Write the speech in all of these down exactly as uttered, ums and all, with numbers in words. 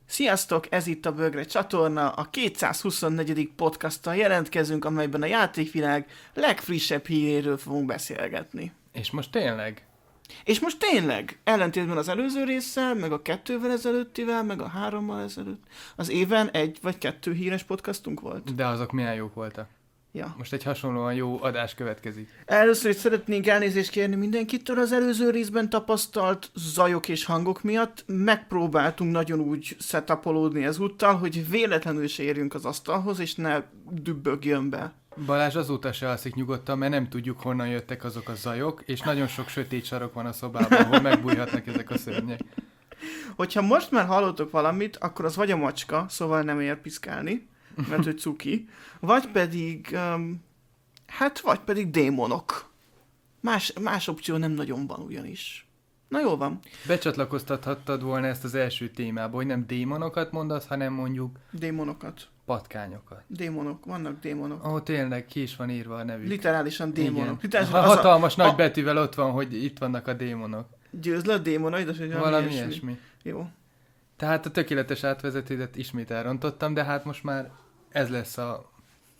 Sziasztok, ez itt a Bögre csatorna, a kétszázhuszonnegyedik podcasttal jelentkezünk, amelyben a játékvilág legfrissebb híréről fogunk beszélgetni. És most tényleg? És most tényleg, ellentétben az előző résszel, meg a kettővel ezelőttivel, meg a hárommal ezelőtt, az éven egy vagy kettő híres podcastunk volt. De azok milyen jók voltak. Ja. Most egy hasonlóan jó adás következik. Először is szeretnénk elnézést kérni mindenkitől az előző részben tapasztalt zajok és hangok miatt. Megpróbáltunk nagyon úgy setupolódni ezúttal, hogy véletlenül se érjünk az asztalhoz, és ne dübbögjön be. Balázs azóta se alszik nyugodtan, mert nem tudjuk, honnan jöttek azok a zajok, és nagyon sok sötét sarok van a szobában, ahol megbújhatnak ezek a szörnyek. Hogyha most már hallottok valamit, akkor az vagy a macska, szóval nem ér piszkálni, mert hogy cuki, vagy pedig, um, hát vagy pedig démonok. Más, más opció nem nagyon van ugyanis. Na jól van. Becsatlakoztathattad volna ezt az első témába, hogy nem démonokat mondasz, hanem mondjuk Démonokat. patkányokat. Démonok, vannak démonok. Ó, oh, tényleg, ki is van írva a nevük. Literálisan démonok. Literálisan Ha, hatalmas a, nagy a... betűvel ott van, hogy itt vannak a démonok. Győzlött démonaid, hogy valami ilyesmi. ilyesmi. Jó. Tehát a tökéletes átvezetődet ismét elrontottam, de hát most már ez lesz a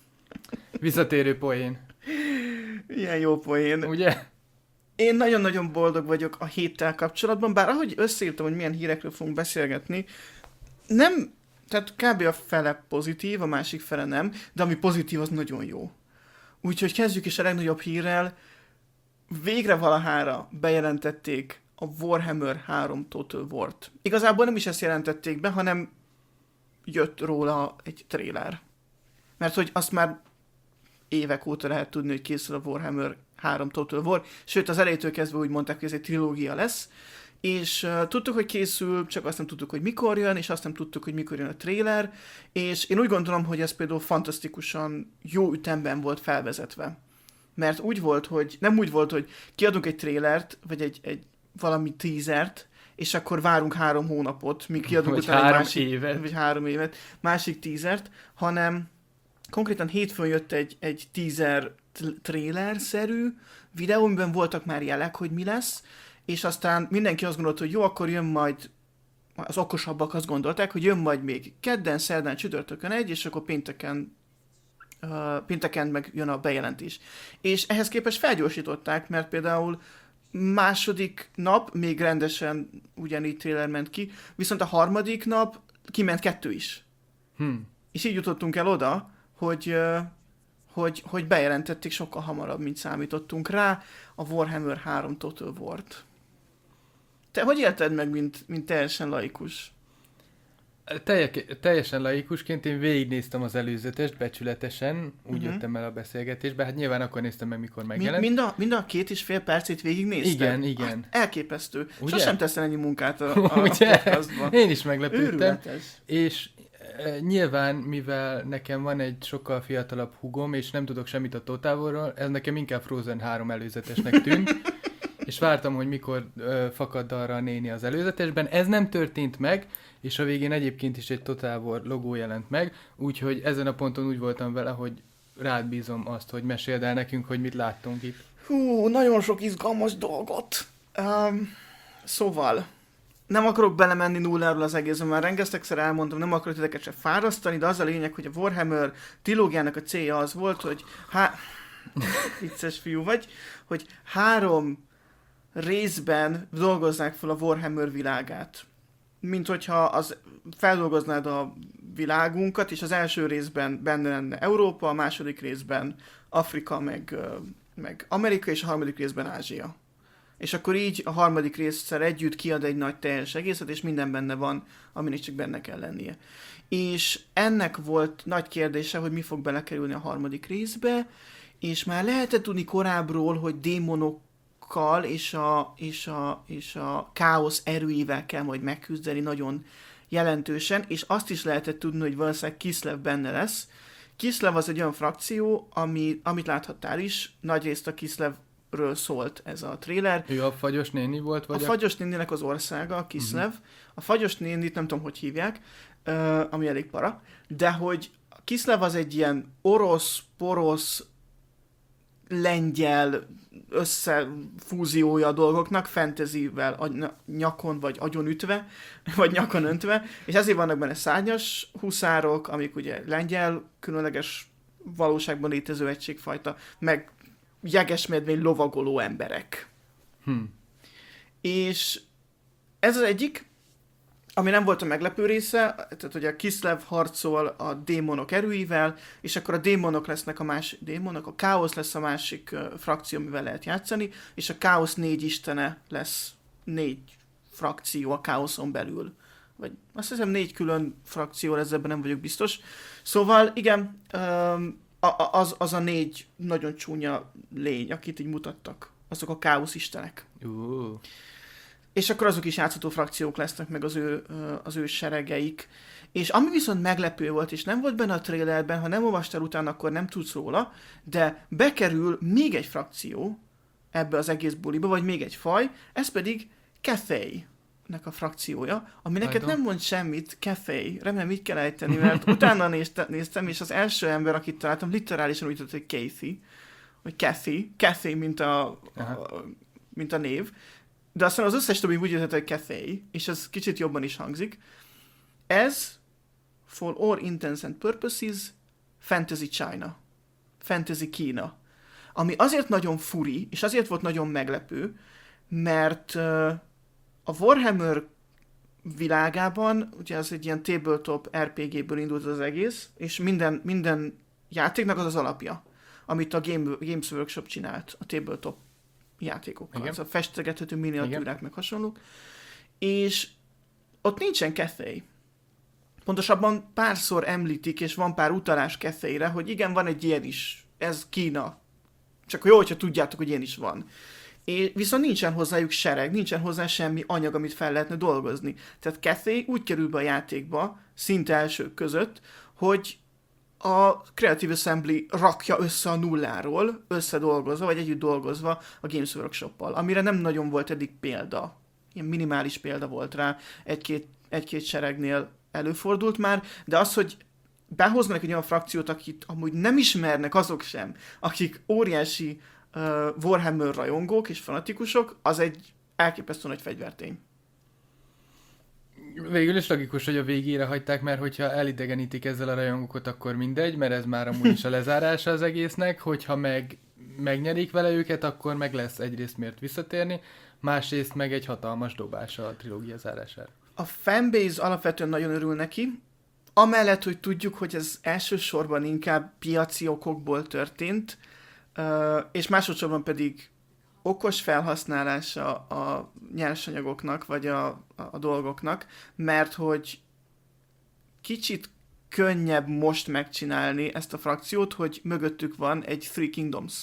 visszatérő poén. Ilyen jó poén. Ugye? Én nagyon-nagyon boldog vagyok a héttel kapcsolatban, bár ahogy összeírtam, hogy milyen hírekről fogunk beszélgetni, nem, tehát kb. A fele pozitív, a másik fele nem, de ami pozitív, az nagyon jó. Úgyhogy kezdjük is a legnagyobb hírrel. Végre valahára bejelentették a Warhammer három Total War-t. Igazából nem is ezt jelentették be, hanem jött róla egy trailer. Mert hogy azt már évek óta lehet tudni, hogy készül a Warhammer három Total War, sőt az elejétől kezdve úgy mondták, hogy ez egy trilógia lesz, és uh, tudtuk, hogy készül, csak azt nem tudtuk, hogy mikor jön, és azt nem tudtuk, hogy mikor jön a trailer, és én úgy gondolom, hogy ez például fantasztikusan jó ütemben volt felvezetve. Mert úgy volt, hogy nem úgy volt, hogy kiadunk egy trailert, vagy egy, egy valami teasert, és akkor várunk három hónapot, míg kiadunk vagy utána három egy másik, évet. vagy három évet, másik teasert, hanem konkrétan hétfőn jött egy, egy teaser trailer-szerű videó, amiben voltak már jelek, hogy mi lesz, és aztán mindenki azt gondolta, hogy jó, akkor jön majd, az okosabbak azt gondolták, hogy jön majd még kedden, szerdán, csütörtökön egy, és akkor pénteken, uh, pénteken meg jön a bejelentés. És ehhez képest felgyorsították, mert például második nap még rendesen ugyanígy trailer ment ki, viszont a harmadik nap kiment kettő is. Hmm. És így jutottunk el oda, hogy, hogy, hogy bejelentették sokkal hamarabb, mint számítottunk rá, a Warhammer három Total War-t. Te hogy élted meg, mint, mint teljesen laikus? Telje, teljesen laikusként én végignéztem az előzetest, becsületesen, úgy uh-huh. jöttem el a beszélgetésbe, hát nyilván akkor néztem meg, mikor megjelent. Mind, mind, a, mind a két és fél percét végignézted? Igen, igen. Hát, elképesztő. Ugye? Sosem teszel ennyi munkát a, a, a podcastban. Én is meglepődtem. Őrületes. És e, nyilván, mivel nekem van egy sokkal fiatalabb hugom, és nem tudok semmit a Total War-ról, ez nekem inkább Frozen három előzetesnek tűnt, és vártam, hogy mikor ö, fakad arra a néni az előzetesben. Ez nem történt meg, és a végén egyébként is egy Total War logó jelent meg, úgyhogy ezen a ponton úgy voltam vele, hogy rád bízom azt, hogy meséld el nekünk, hogy mit láttunk itt. Hú, nagyon sok izgalmas dolgot. Um, szóval, nem akarok belemenni nulláról az egészben, már rengetegszer elmondom, nem akarok titeket se fárasztani, de az a lényeg, hogy a Warhammer trilógiának a célja az volt, hogy há... vicces fiú vagy, hogy három részben dolgozzák fel a Warhammer világát. Mint hogyha az feldolgoznád a világunkat, és az első részben benne lenne Európa, a második részben Afrika, meg, meg Amerika, és a harmadik részben Ázsia. És akkor így a harmadik résszel együtt kiad egy nagy teljes egészet, és minden benne van, aminek csak benne kell lennie. És ennek volt nagy kérdése, hogy mi fog belekerülni a harmadik részbe, és már lehetett tudni korábbról, hogy démonok és a, és, a, és a káosz erőivel kell majd megküzdeni nagyon jelentősen, és azt is lehetett tudni, hogy valószínűleg Kislev benne lesz. Kislev az egy olyan frakció, ami, amit láthattál is, nagyrészt a Kislevről szólt ez a trailer. Ő a fagyos néni volt? Vagy a, a fagyos néninek az országa, a Kislev. Uh-huh. A fagyos nénit nem tudom, hogy hívják, uh, ami elég para, de hogy a Kislev az egy ilyen orosz, porosz, lengyel összefúziója a dolgoknak, fantasyvel a nyakon vagy agyon ütve, vagy nyakon öntve, és ezért vannak benne szárnyas huszárok, amik ugye lengyel, különleges valóságban létező egységfajta, meg jegesmedvény lovagoló emberek. Hm. És ez az egyik, ami nem volt a meglepő része, tehát ugye a Kislev harcol a démonok erőivel, és akkor a démonok lesznek a másik démonok, a káosz lesz a másik uh, frakció, amivel lehet játszani, és a káosz négy istene lesz négy frakció a káoszon belül. Vagy azt hiszem négy külön frakció, ezzel nem vagyok biztos. Szóval igen, um, az, az a négy nagyon csúnya lény, akit így mutattak. Azok a káosz istenek. Uh. És akkor azok is játszható frakciók lesznek, meg az ő, az ő seregeik. És ami viszont meglepő volt, és nem volt benne a trailerben, ha nem olvastál utána, akkor nem tudsz róla, de bekerül még egy frakció ebbe az egész buliba, vagy még egy faj, ez pedig Cathay-nek a frakciója, ami neked nem mond semmit, Cathay, remélem így kell ejteni, mert utána nézte, néztem, és az első ember, akit találtam, literálisan úgy tudott, hogy Cathy, vagy Cathy, Cathy, mint a, a, mint a név, de aztán az összes többi úgy jöhet, hogy Cathay, és ez kicsit jobban is hangzik. Ez, for all intents and purposes, Fantasy China. Fantasy Kína. Ami azért nagyon furi, és azért volt nagyon meglepő, mert uh, a Warhammer világában, ugye az egy ilyen tabletop er pé géből indult az egész, és minden, minden játéknak az az alapja, amit a Game, Games Workshop csinált, a tabletop játékokkal. Igen. Szóval festegethető miniatűrák, meg hasonlók. És ott nincsen Cathay. Pontosabban párszor említik, és van pár utalás Cathay-re, hogy igen, van egy ilyen is. Ez Kína. Csak jó, hogyha tudjátok, hogy ilyen is van. És viszont nincsen hozzájuk sereg, nincsen hozzá semmi anyag, amit fel lehetne dolgozni. Tehát Cathay úgy kerül be a játékba, szinte elsők között, hogy a Creative Assembly rakja össze a nulláról, összedolgozva, vagy együtt dolgozva a Games Workshop-pal, amire nem nagyon volt eddig példa. Ilyen minimális példa volt rá, egy-két, egy-két seregnél előfordult már, de az, hogy behoznak egy olyan frakciót, akit amúgy nem ismernek azok sem, akik óriási uh, Warhammer rajongók és fanatikusok, az egy elképesztő nagy fegyvertény. Végül is logikus, hogy a végére hagyták, mert hogyha elidegenítik ezzel a rajongókat, akkor mindegy, mert ez már amúgy is a lezárása az egésznek, hogyha meg megnyerik vele őket, akkor meg lesz egyrészt miért visszatérni, másrészt meg egy hatalmas dobása a trilógia zárására. A fanbase alapvetően nagyon örül neki, amellett, hogy tudjuk, hogy ez elsősorban inkább piaci okokból történt, és másodszorban pedig okos felhasználása a nyersanyagoknak, vagy a, a, a dolgoknak, mert hogy kicsit könnyebb most megcsinálni ezt a frakciót, hogy mögöttük van egy Three Kingdoms.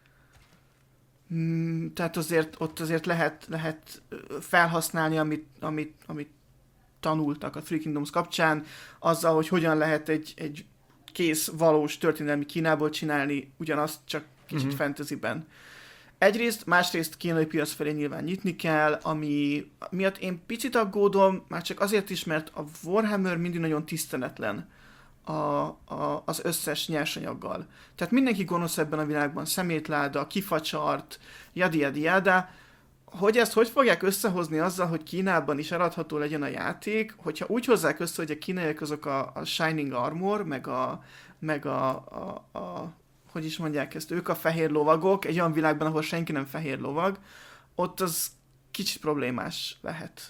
Mm, tehát azért ott azért lehet, lehet felhasználni, amit, amit, amit tanultak a Three Kingdoms kapcsán, azzal, hogy hogyan lehet egy, egy kész, valós történelmi Kínából csinálni ugyanazt, csak kicsit mm-hmm. fantasyben. Egyrészt, másrészt kínai piac felé nyilván nyitni kell, ami miatt én picit aggódom, már csak azért is, mert a Warhammer mindig nagyon tiszteletlen a, a, az összes nyersanyaggal. Tehát mindenki gonosz ebben a világban, szemétláda, kifacsart, jadi jadi jada. Hogy ezt hogy fogják összehozni azzal, hogy Kínában is eladható legyen a játék, hogyha úgy hozzák össze, hogy a kínaiak azok a, a Shining Armor, meg a, meg a, a, a hogy is mondják ezt, ők a fehér lovagok, egy olyan világban, ahol senki nem fehér lovag, ott az kicsit problémás lehet.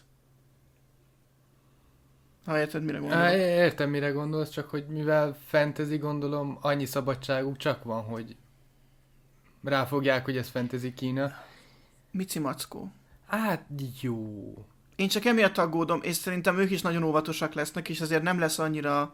Ha érted, mire gondolok? Értem, mire gondolsz, csak hogy mivel fantasy, gondolom, annyi szabadságuk csak van, hogy ráfogják, hogy ez fantasy Kína. Mici mackó. Hát jó. Én csak emiatt aggódom, és szerintem ők is nagyon óvatosak lesznek, és azért nem lesz annyira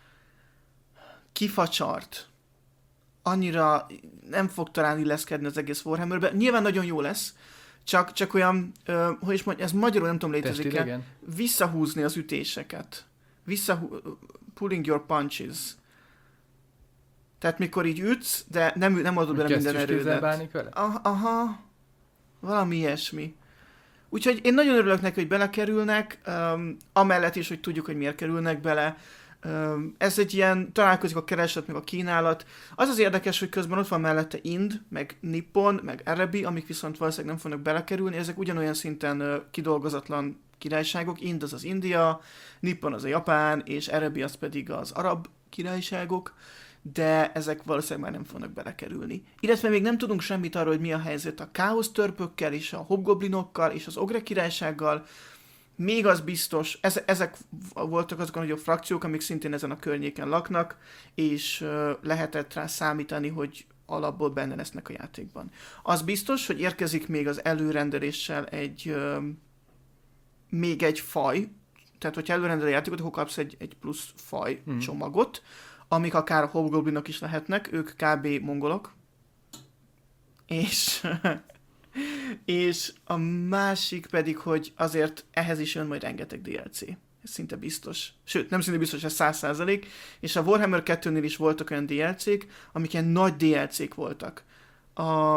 kifacsart. Annyira nem fog talán illeszkedni az egész Warhammerbe. Nyilván nagyon jó lesz, csak, csak olyan, uh, hogy is mondjam, ez magyarul nem tudom létezik-e, visszahúzni az ütéseket. Visszahú... Pulling your punches. Tehát mikor így ütsz, de nem, nem adod bele minden erődet. Aha, aha, valami ilyesmi. Úgyhogy én nagyon örülök neki, hogy belekerülnek, um, amellett is, hogy tudjuk, hogy miért kerülnek bele. Ez egy ilyen, találkozik a kereslet, meg a kínálat. Az az érdekes, hogy közben ott van mellette Ind, meg Nippon, meg Arabi, amik viszont valószínűleg nem fognak belekerülni, ezek ugyanolyan szinten kidolgozatlan királyságok. Ind az az India, Nippon az a Japán, és Arabi az pedig az arab királyságok, de ezek valószínűleg már nem fognak belekerülni. Illetve még nem tudunk semmit arról, hogy mi a helyzet a káosz törpökkel, és a hobgoblinokkal, és az ogre királysággal. Még az biztos, ezek voltak azok a nagyobb frakciók, amik szintén ezen a környéken laknak, és lehetett rá számítani, hogy alapból benne lesznek a játékban. Az biztos, hogy érkezik még az előrendeléssel egy még egy faj, tehát hogyha előrendel a játékot, akkor kapsz egy, egy plusz faj mm. csomagot, amik akár a hobgoblinok is lehetnek, ők kb. Mongolok. És... és a másik pedig, hogy azért ehhez is jön majd rengeteg dé el cé. Ez szinte biztos. Sőt, nem szinte biztos, ez száz százalék. És a Warhammer kettőnél is voltak olyan dé el cék, amik ilyen nagy dé el cék voltak. A,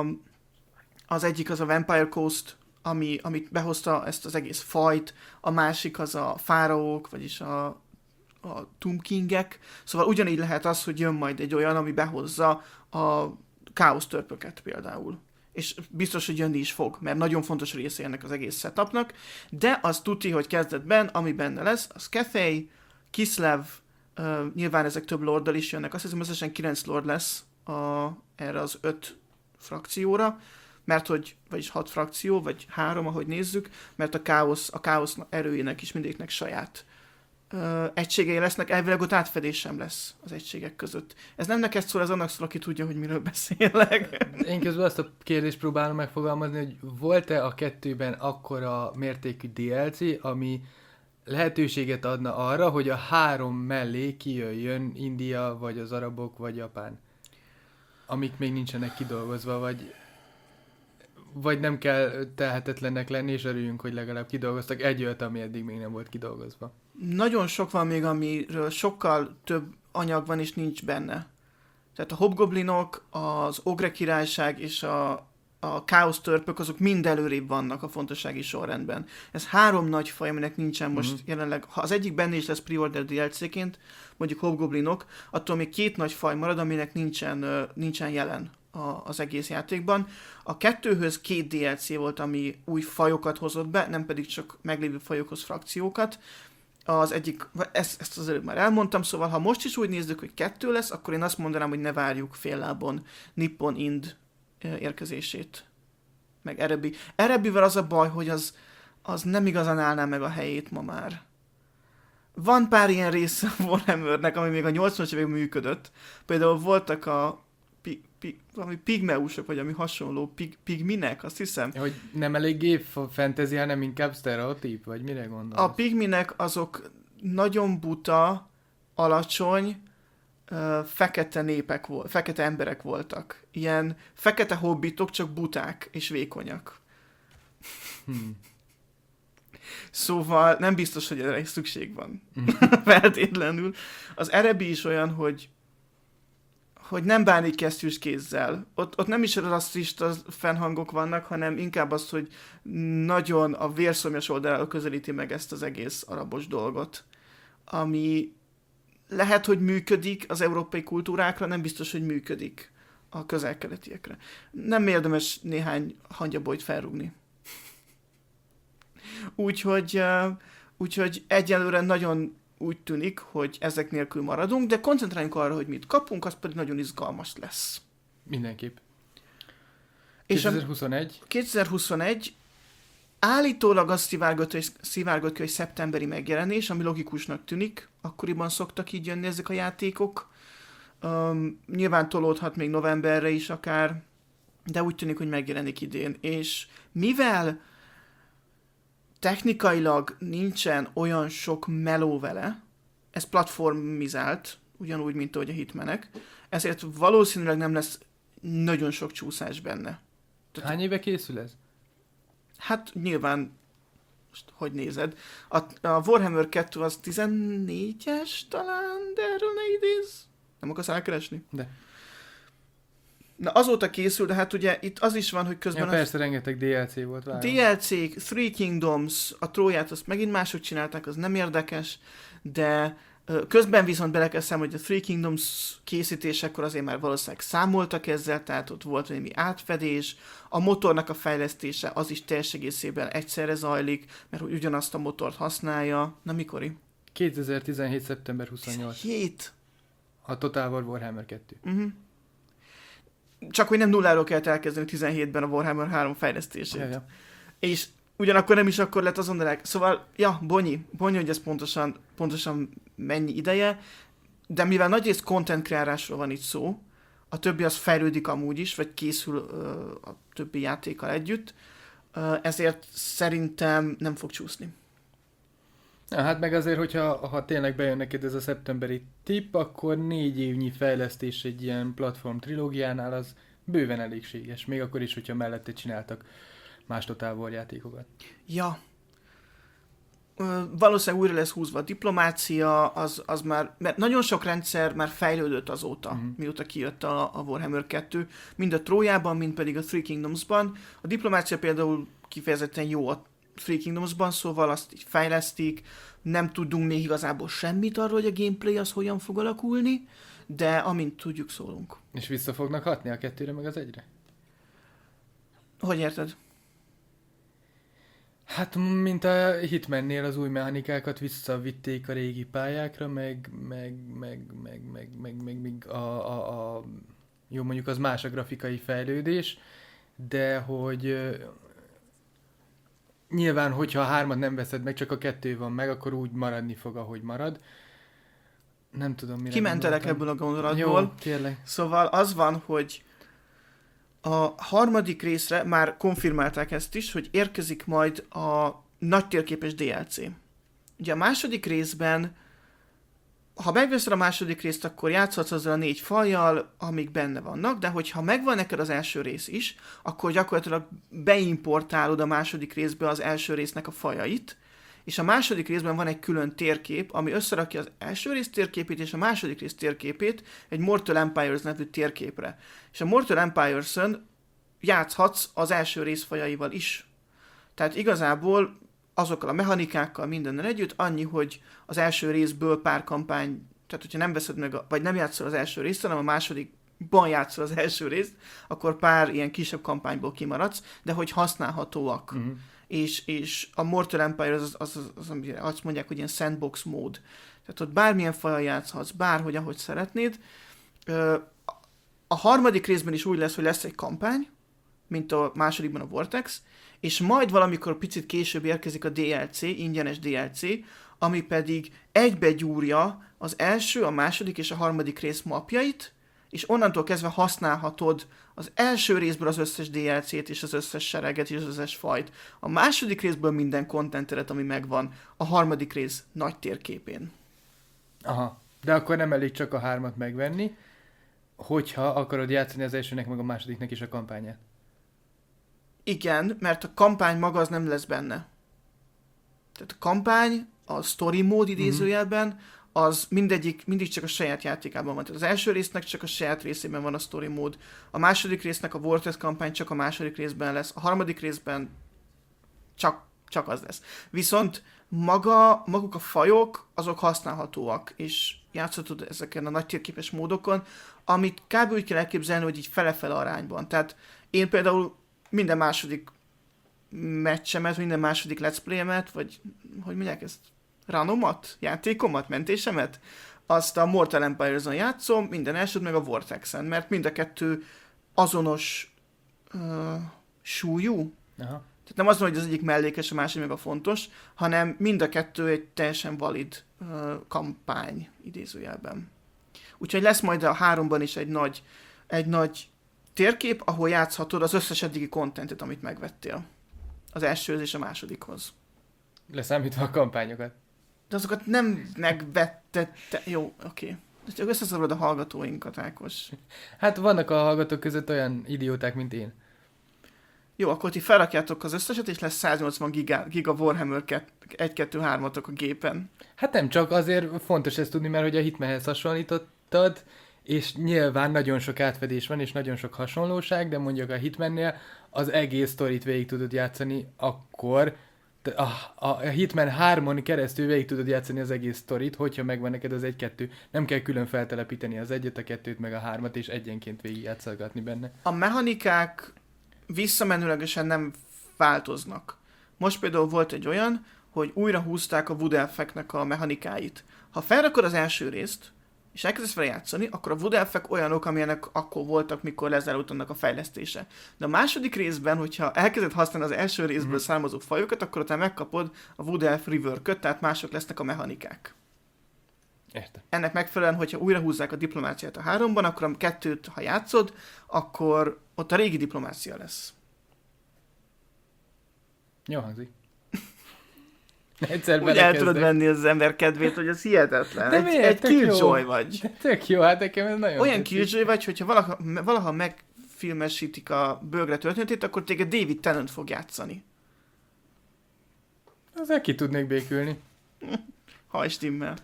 az egyik az a Vampire Coast, ami, amit behozta ezt az egész fajt, a másik az a fáraók, vagyis a, a Tomb Kingek. Szóval ugyanígy lehet az, hogy jön majd egy olyan, ami behozza a káosz törpöket például. És biztos, hogy jönni is fog, mert nagyon fontos része ennek az egész setupnak, de az tuti, hogy kezdetben, ami benne lesz, az Cathay, Kislev, uh, nyilván ezek több lorddal is jönnek, azt hiszem összesen kilenc lord lesz a, erre az öt frakcióra, mert hogy, vagyis hat frakció, vagy három, ahogy nézzük, mert a káosz, a káosz erőjének is mindegyiknek saját Uh, egységei lesznek, elvileg ott átfedés sem lesz az egységek között. Ez nem neked szól, ez annak szól, aki tudja, hogy miről beszélek. Én közben azt a kérdést próbálom megfogalmazni, hogy volt-e a kettőben akkora mértékű dé el cé, ami lehetőséget adna arra, hogy a három mellé kijöjjön India, vagy az arabok, vagy Japán, amik még nincsenek kidolgozva, vagy vagy nem kell tehetetlennek lenni, és örüljünk, hogy legalább kidolgoztak egy olyat, ami eddig még nem volt kidolgozva. Nagyon sok van még, amiről sokkal több anyag van, és nincs benne. Tehát a hobgoblinok, az ogre királyság és a, a káosz törpök, azok mind előrébb vannak a fontossági sorrendben. Ez három nagy faj, aminek nincsen most mm-hmm. jelenleg. Ha az egyik benne is lesz pre-order dé el cé-ként, mondjuk hobgoblinok, attól még két nagy faj marad, aminek nincsen, nincsen jelen a, az egész játékban. A kettőhöz két dé el cé volt, ami új fajokat hozott be, nem pedig csak meglévő fajokhoz frakciókat. Az egyik, ezt, ezt az előbb már elmondtam, szóval ha most is úgy nézzük, hogy kettő lesz, akkor én azt mondanám, hogy ne várjuk fél lábon Nippon Ind érkezését. Meg Arabi. Arabivel az a baj, hogy az, az nem igazán állná meg a helyét ma már. Van pár ilyen része a Warhammernek, ami még a nyolcvanas években működött. Például voltak a pi, pi, valami pigmeusok, vagy ami hasonló, pig, pigminek, azt hiszem. Hogy nem eléggé fantasy, hanem inkább sztereotíp, vagy mire gondolsz? A pigminek azok nagyon buta, alacsony, uh, fekete népek volt, fekete emberek voltak. Ilyen fekete hobbitok, csak buták és vékonyak. Hmm. Szóval nem biztos, hogy erre is szükség van. Feltétlenül. Az Arabi is olyan, hogy hogy nem bánik kesztyűs kézzel. Ott, ott nem is rasszista fennhangok vannak, hanem inkább az, hogy nagyon a vérszomjas oldaláról közelíti meg ezt az egész arabos dolgot. Ami lehet, hogy működik az európai kultúrákra, nem biztos, hogy működik a közel-keletiekre. Nem érdemes néhány hangyabolyt felrúgni. Úgyhogy, úgyhogy egyelőre nagyon úgy tűnik, hogy ezek nélkül maradunk, de koncentráljunk arra, hogy mit kapunk, az pedig nagyon izgalmas lesz. Mindenképp. kétezer-huszonegy kétezer-huszonegy állítólag azt szivárgott, hogy, szivárgott, hogy szeptemberi megjelenés, ami logikusnak tűnik. Akkoriban szoktak így jönni ezek a játékok. Um, nyilván tolódhat még novemberre is akár, de úgy tűnik, hogy megjelenik idén. És mivel technikailag nincsen olyan sok meló vele, ez platformizált, ugyanúgy, mint ahogy a Hitmanek, ezért valószínűleg nem lesz nagyon sok csúszás benne. Tehát, hány éve készül ez? Hát nyilván, most hogy nézed, a, a Warhammer kettő az tizennégyes talán, de erről ne idéz. Nem akarsz elkeresni? De. Na azóta készül, de hát ugye itt az is van, hogy közben... Ja, persze, az... rengeteg dé el cé volt. Várom. dé el cé, Three Kingdoms, a Tróját azt megint mások csinálták, az nem érdekes, de Közben viszont bele kell számolni, hogy a Three Kingdoms készítésekor azért már valószínűleg számoltak ezzel, tehát ott volt némi átfedés. A motornak a fejlesztése az is teljes egészében egyszerre zajlik, mert hogy ugyanazt a motort használja. Na mikori? kétezer-tizenhét. szeptember huszonnyolc. Hét. A Total War Warhammer kettő. Uh-huh. Csak hogy nem nulláról kellett elkezdeni tizenhétben a Warhammer három fejlesztését. Ja, ja. És ugyanakkor nem is akkor lett azon delek. Szóval, ja, bonyi, bonyi, hogy ez pontosan, pontosan mennyi ideje, de mivel nagyrészt content kreálásról van itt szó, a többi az fejlődik amúgy is, vagy készül uh, a többi játékkal együtt, uh, ezért szerintem nem fog csúszni. Ja, hát meg azért, hogyha ha tényleg bejön neked ez a szeptemberi tipp, akkor négy évnyi fejlesztés egy ilyen platform trilógiánál az bőven elégséges. Még akkor is, hogyha mellette csináltak más Total War játékokat. Ja. Ö, valószínűleg újra lesz húzva a diplomácia, az, az már, mert nagyon sok rendszer már fejlődött azóta, uh-huh. mióta kijött a, a Warhammer kettő, mind a Trójában, mind pedig a Three Kingdomsban. A diplomácia például kifejezetten jó a Three Kingdomsban, szóval azt így fejlesztik, nem tudunk még igazából semmit arról, hogy a gameplay az hogyan fog alakulni, de amint tudjuk, szólunk. És vissza fognak hatni a kettőre meg az egyre? Hogy érted? Hát, mint a Hitmannél az új mechanikákat visszavitték a régi pályákra, meg, meg, meg, meg, meg, meg, meg, meg a, a, a, jó, mondjuk az más a grafikai fejlődés, de hogy uh, nyilván, hogyha a hármat nem veszed meg, csak a kettő van meg, akkor úgy maradni fog, ahogy marad. Nem tudom, mire Kimentelek ebből a gondolatból. Jó, kérlek. Szóval az van, hogy a harmadik részre már konfirmálták ezt is, hogy érkezik majd a nagy térképes dé el cé. Ugye a második részben, ha megveszed a második részt, akkor játszhatsz azzal a négy fajjal, amik benne vannak, de hogyha megvan neked az első rész is, akkor gyakorlatilag beimportálod a második részbe az első résznek a fajait, és a második részben van egy külön térkép, ami összerakja az első rész térképét és a második rész térképét egy Mortal Empires nevű térképre. És a Mortal Empires-ön játszhatsz az első rész fajaival is. Tehát igazából azokkal a mechanikákkal mindennel együtt, annyi, hogy az első részből pár kampány, tehát hogyha nem veszed meg, a, vagy nem játszol az első részt, hanem a másodikban játszol az első részt, akkor pár ilyen kisebb kampányból kimaradsz, de hogy használhatóak. Uh-huh. És, és a Mortal Empire az, az, az, az, az, azt mondják, hogy ilyen sandbox mód. Tehát ott bármilyen fajjal játszhatsz, bárhogy, ahogy szeretnéd. A harmadik részben is úgy lesz, hogy lesz egy kampány, mint a másodikban a Vortex, és majd valamikor picit később érkezik a dé el cé, ingyenes dé el cé, ami pedig egybegyúrja az első, a második és a harmadik rész mapjait, és onnantól kezdve használhatod az első részből az összes dé el cét és az összes sereget és az összes fajt. A második részből minden contenteret, ami megvan a harmadik rész nagy térképén. Aha, de akkor nem elég csak a hármat megvenni, hogyha akarod játszani az elsőnek meg a másodiknek is a kampányát. Igen, mert a kampány maga az nem lesz benne. Tehát a kampány, a story mód idézőjelben, az mindegyik, mindig csak a saját játékában van. Tehát az első résznek csak a saját részében van a story mód. A második résznek a Vortex kampány csak a második részben lesz. A harmadik részben csak, csak az lesz. Viszont maga, maguk a fajok, azok használhatóak, és játszhatod ezeken a nagy térképes módokon, amit kb. Úgy kell elképzelni, hogy így fele-fele arányban. Tehát én például minden második meccsemet, minden második let's play-emet, vagy hogy mondják ezt? Ranomat? Játékomat? Mentésemet? Azt a Mortal Empires-on játszom, minden elsőt meg a Vortexen, mert mind a kettő azonos uh, súlyú. Aha. Tehát nem az van, hogy az egyik mellékes, a másik meg a fontos, hanem mind a kettő egy teljesen valid uh, kampány idézőjelben. Úgyhogy lesz majd a háromban is egy nagy, egy nagy térkép, ahol játszhatod az összes eddigi kontentet, amit megvettél. Az elsőhöz és a másodikhoz. Leszámítva a kampányokat. De azokat nem megvetted. Te... Jó, oké. Okay. Csak összeszorod a hallgatóinkat, Ákos. Hát vannak a hallgatók között olyan idióták, mint én. Jó, akkor ti felrakjátok az összeset, és lesz száznyolcvan giga, giga Warhammer egy kettő három-atok a gépen. Hát nem csak, azért fontos ezt tudni, mert hogy a Hitmanhez hasonlítottad, és nyilván nagyon sok átfedés van, és nagyon sok hasonlóság, de mondjuk a Hitmannél az egész sztorit végig tudod játszani akkor, A, a Hitman hármon keresztül végig tudod játszani az egész sztorit, hogyha megvan neked az egy-kettő. Nem kell külön feltelepíteni az egyet, a kettőt, meg a hármat, és egyenként végig játszolgatni benne. A mechanikák visszamenőlegesen nem változnak. Most például volt egy olyan, hogy újra húzták a Wood Elfeknek a mechanikáit. Ha felrakod az első részt, és elkezdesz vele játszani, akkor a Wood Elfek olyanok, amilyenek akkor voltak, mikor lezárult annak a fejlesztése. De a második részben, hogyha elkezded használni az első részből mm-hmm. származó fajokat, akkor utána megkapod a Wood Elf rework-öt, tehát mások lesznek a mechanikák. Értem. Ennek megfelelően, hogyha újra húzzák a diplomáciát a háromban, akkor a kettőt, ha játszod, akkor ott a régi diplomácia lesz. Jó hangzik. Egyszer úgy el tudod venni az ember kedvét, hogy ez hihetetlen. De egy miért? egy Tök killjoy jó. vagy. De tök jó, hát nekem ez nagyon Olyan tetszik. killjoy vagy, hogyha valaha, valaha megfilmesítik a bőgre történetét, akkor téged David Tennant fog játszani. Ezzel ki tudnék békülni. Ha stimmel.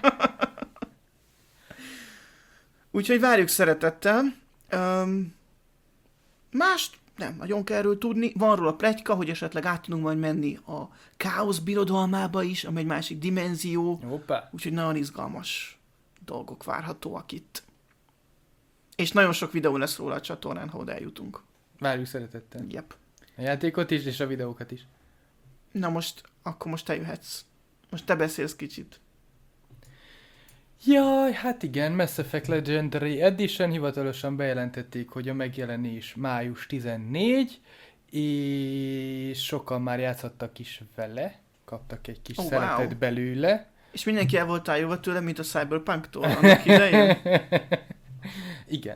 Úgyhogy várjuk szeretettel. Um, mást nem nagyon kell erről tudni. Van róla pletyka, hogy esetleg át tudunk majd menni a Káosz birodalmába is, amely egy másik dimenzió. Hoppá. Úgyhogy nagyon izgalmas dolgok várhatóak itt. És nagyon sok videó lesz róla a csatornán, ha oda eljutunk. Várjuk szeretettel. Yep. A játékot is, és a videókat is. Na most, akkor most te jöhetsz. Most te beszélsz kicsit. Jaj, hát igen, Mass Effect Legendary Edition hivatalosan bejelentették, hogy a megjelenés május tizennégyedike, és sokan már játszhattak is vele, kaptak egy kis Oh, szeretet wow. belőle. És mindenki el volt tájolva tőle, mint a Cyberpunk-tól annak idején. Igen.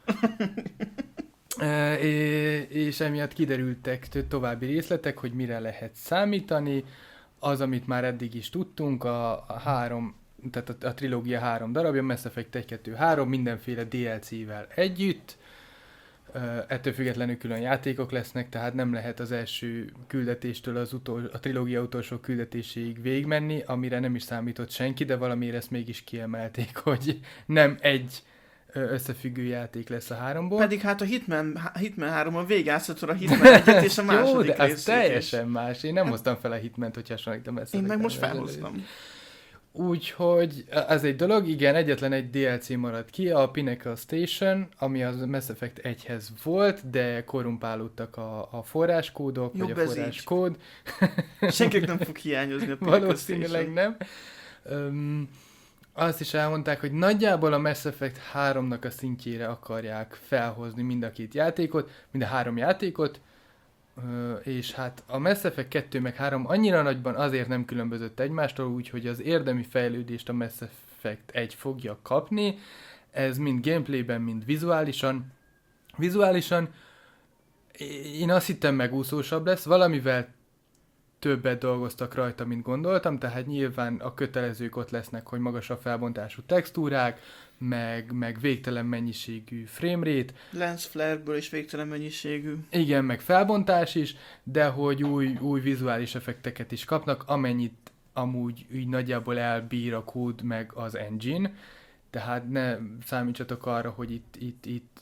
e, és emiatt kiderültek további részletek, hogy mire lehet számítani. Az, amit már eddig is tudtunk, a, a három, tehát a, a trilógia három darabja, Mass Effect egy kettő három, mindenféle dé el cé-vel együtt. Uh, ettől függetlenül külön játékok lesznek, tehát nem lehet az első küldetéstől az utol, a trilógia utolsó küldetéséig végigmenni, amire nem is számított senki, de valamiért ezt mégis kiemelték, hogy nem egy összefüggő játék lesz a háromból. Pedig hát a Hitman, Hitman háromon végigjátszhatod a Hitman egyet és a második Jó, de az részét teljesen is. más. Én nem hoztam fel a Hitment, hogy hasonlítom ezt. Én meg most felhoztam. Úgyhogy ez egy dolog, igen, egyetlen egy dé el cé maradt ki, a Pinnacle Station, ami az Mass Effect egyhez volt, de korrumpálódtak a, a forráskódok, Jobb vagy a ez forráskód. Senkinek nem fog hiányozni a Pinnacle Valószínűleg Station. nem. Um, azt is elmondták, hogy nagyjából a Mass Effect háromnak a szintjére akarják felhozni mind a két játékot, mind a három játékot, Uh, és hát a Mass Effect kettő meg három annyira nagyban azért nem különbözött egymástól, úgyhogy az érdemi fejlődést a Mass Effect egy fogja kapni. Ez mind gameplayben, mind vizuálisan. Vizuálisan én azt hittem megúszósabb lesz, valamivel többet dolgoztak rajta, mint gondoltam, tehát nyilván a kötelezők ott lesznek, hogy magasabb felbontású textúrák, meg, meg végtelen mennyiségű framerate. Lens flare-ből is végtelen mennyiségű. Igen, meg felbontás is, de hogy új, új vizuális effekteket is kapnak, amennyit amúgy így nagyjából elbír a kód meg az engine, tehát ne számítsatok arra, hogy itt, itt, itt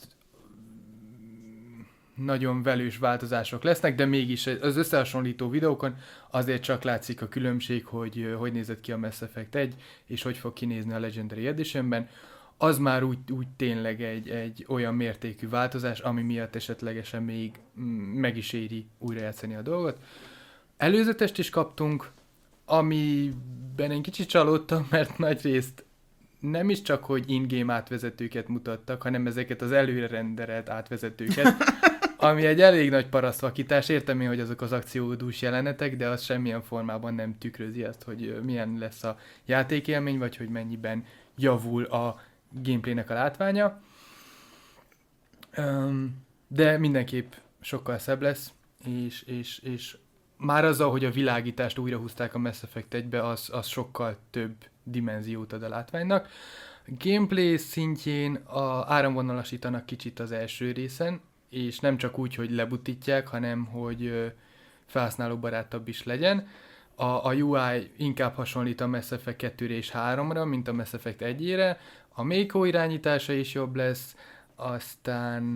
nagyon velős változások lesznek, de mégis az összehasonlító videókon azért csak látszik a különbség, hogy hogy nézett ki a Mass Effect egy, és hogy fog kinézni a Legendary Editionben. Az már úgy, úgy tényleg egy, egy olyan mértékű változás, ami miatt esetlegesen még meg is éri újrajátszani a dolgot. Előzetest is kaptunk, amiben én kicsit csalódtam, mert nagyrészt nem is csak, hogy in-game átvezetőket mutattak, hanem ezeket az előre renderelt átvezetőket, ami egy elég nagy parasztvakítás. Értem én, hogy azok az akciódús jelenetek, de az semmilyen formában nem tükrözi azt, hogy milyen lesz a játékélmény, vagy hogy mennyiben javul a gameplaynek a látványa. Um, de mindenképp sokkal szebb lesz, és, és, és már azzal, hogy a világítást újra húzták a Mass Effect egybe, az, az sokkal több dimenziót ad a látványnak. Gameplay szintjén a áramvonalasítanak kicsit az első részen, és nem csak úgy, hogy lebutítják, hanem hogy felhasználóbarátabb is legyen. A, a u i inkább hasonlít a Mass Effect kettőre és háromra, mint a Mass Effect egyére. A Mako irányítása is jobb lesz, aztán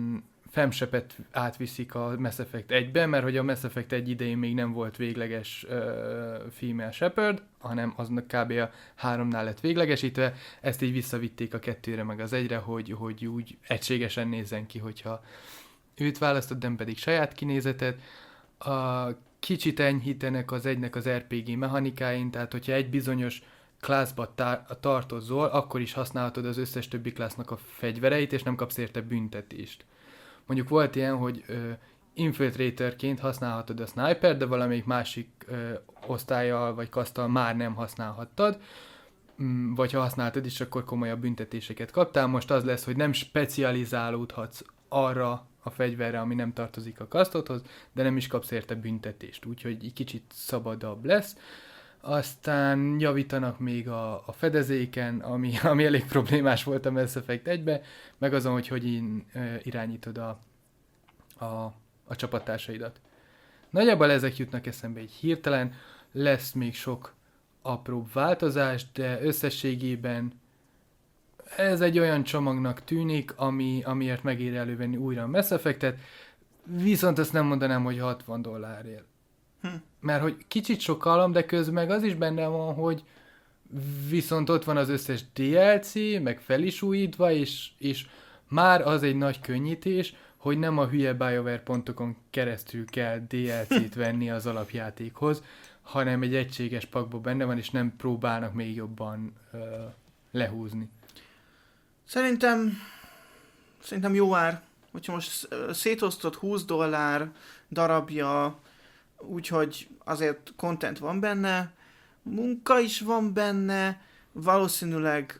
femsepet átviszik a Mass Effect egybe, mert hogy a Mass Effect egy idején még nem volt végleges uh, female Shepard, hanem aznak kb. A háromnál lett véglegesítve, ezt így visszavitték a kettőre meg az egyre, hogy, hogy úgy egységesen nézzen ki, hogyha őt választod, nem pedig saját kinézetet. A kicsit enyhítenek az egynek az er pé gé mechanikáin, tehát hogyha egy bizonyos classba tar- tartozol, akkor is használhatod az összes többi classnak a fegyvereit, és nem kapsz érte büntetést. Mondjuk volt ilyen, hogy ö, infiltratorként használhatod a sniper, de valamelyik másik ö, osztályjal vagy kaszttal már nem használhattad, mm, vagy ha használtad is, akkor komolyabb büntetéseket kaptál. Most az lesz, hogy nem specializálódhatsz arra a fegyverre, ami nem tartozik a kasztodhoz, de nem is kapsz érte büntetést, úgyhogy egy kicsit szabadabb lesz. Aztán javítanak még a, a fedezéken, ami, ami elég problémás volt a Mass Effect egybe, meg azon, hogy hogy in, e, irányítod a, a, a csapattársaidat. Nagyjából ezek jutnak eszembe így hirtelen, lesz még sok apróbb változás, de összességében ez egy olyan csomagnak tűnik, ami, amiért megér elővenni újra a Mass Effectet, viszont ezt nem mondanám, hogy hatvan dollárért. Hm. Mert hogy kicsit sokalom, de közben meg az is benne van, hogy viszont ott van az összes dé el cé, meg fel is újítva, és, és már az egy nagy könnyítés, hogy nem a hülye BioWare pontokon keresztül kell dé el cét venni az alapjátékhoz, hanem egy egységes pakban benne van, és nem próbálnak még jobban uh, lehúzni. Szerintem, szerintem jó ár, hogyha most szétosztott húsz dollár darabja, úgyhogy azért content van benne, munka is van benne, valószínűleg,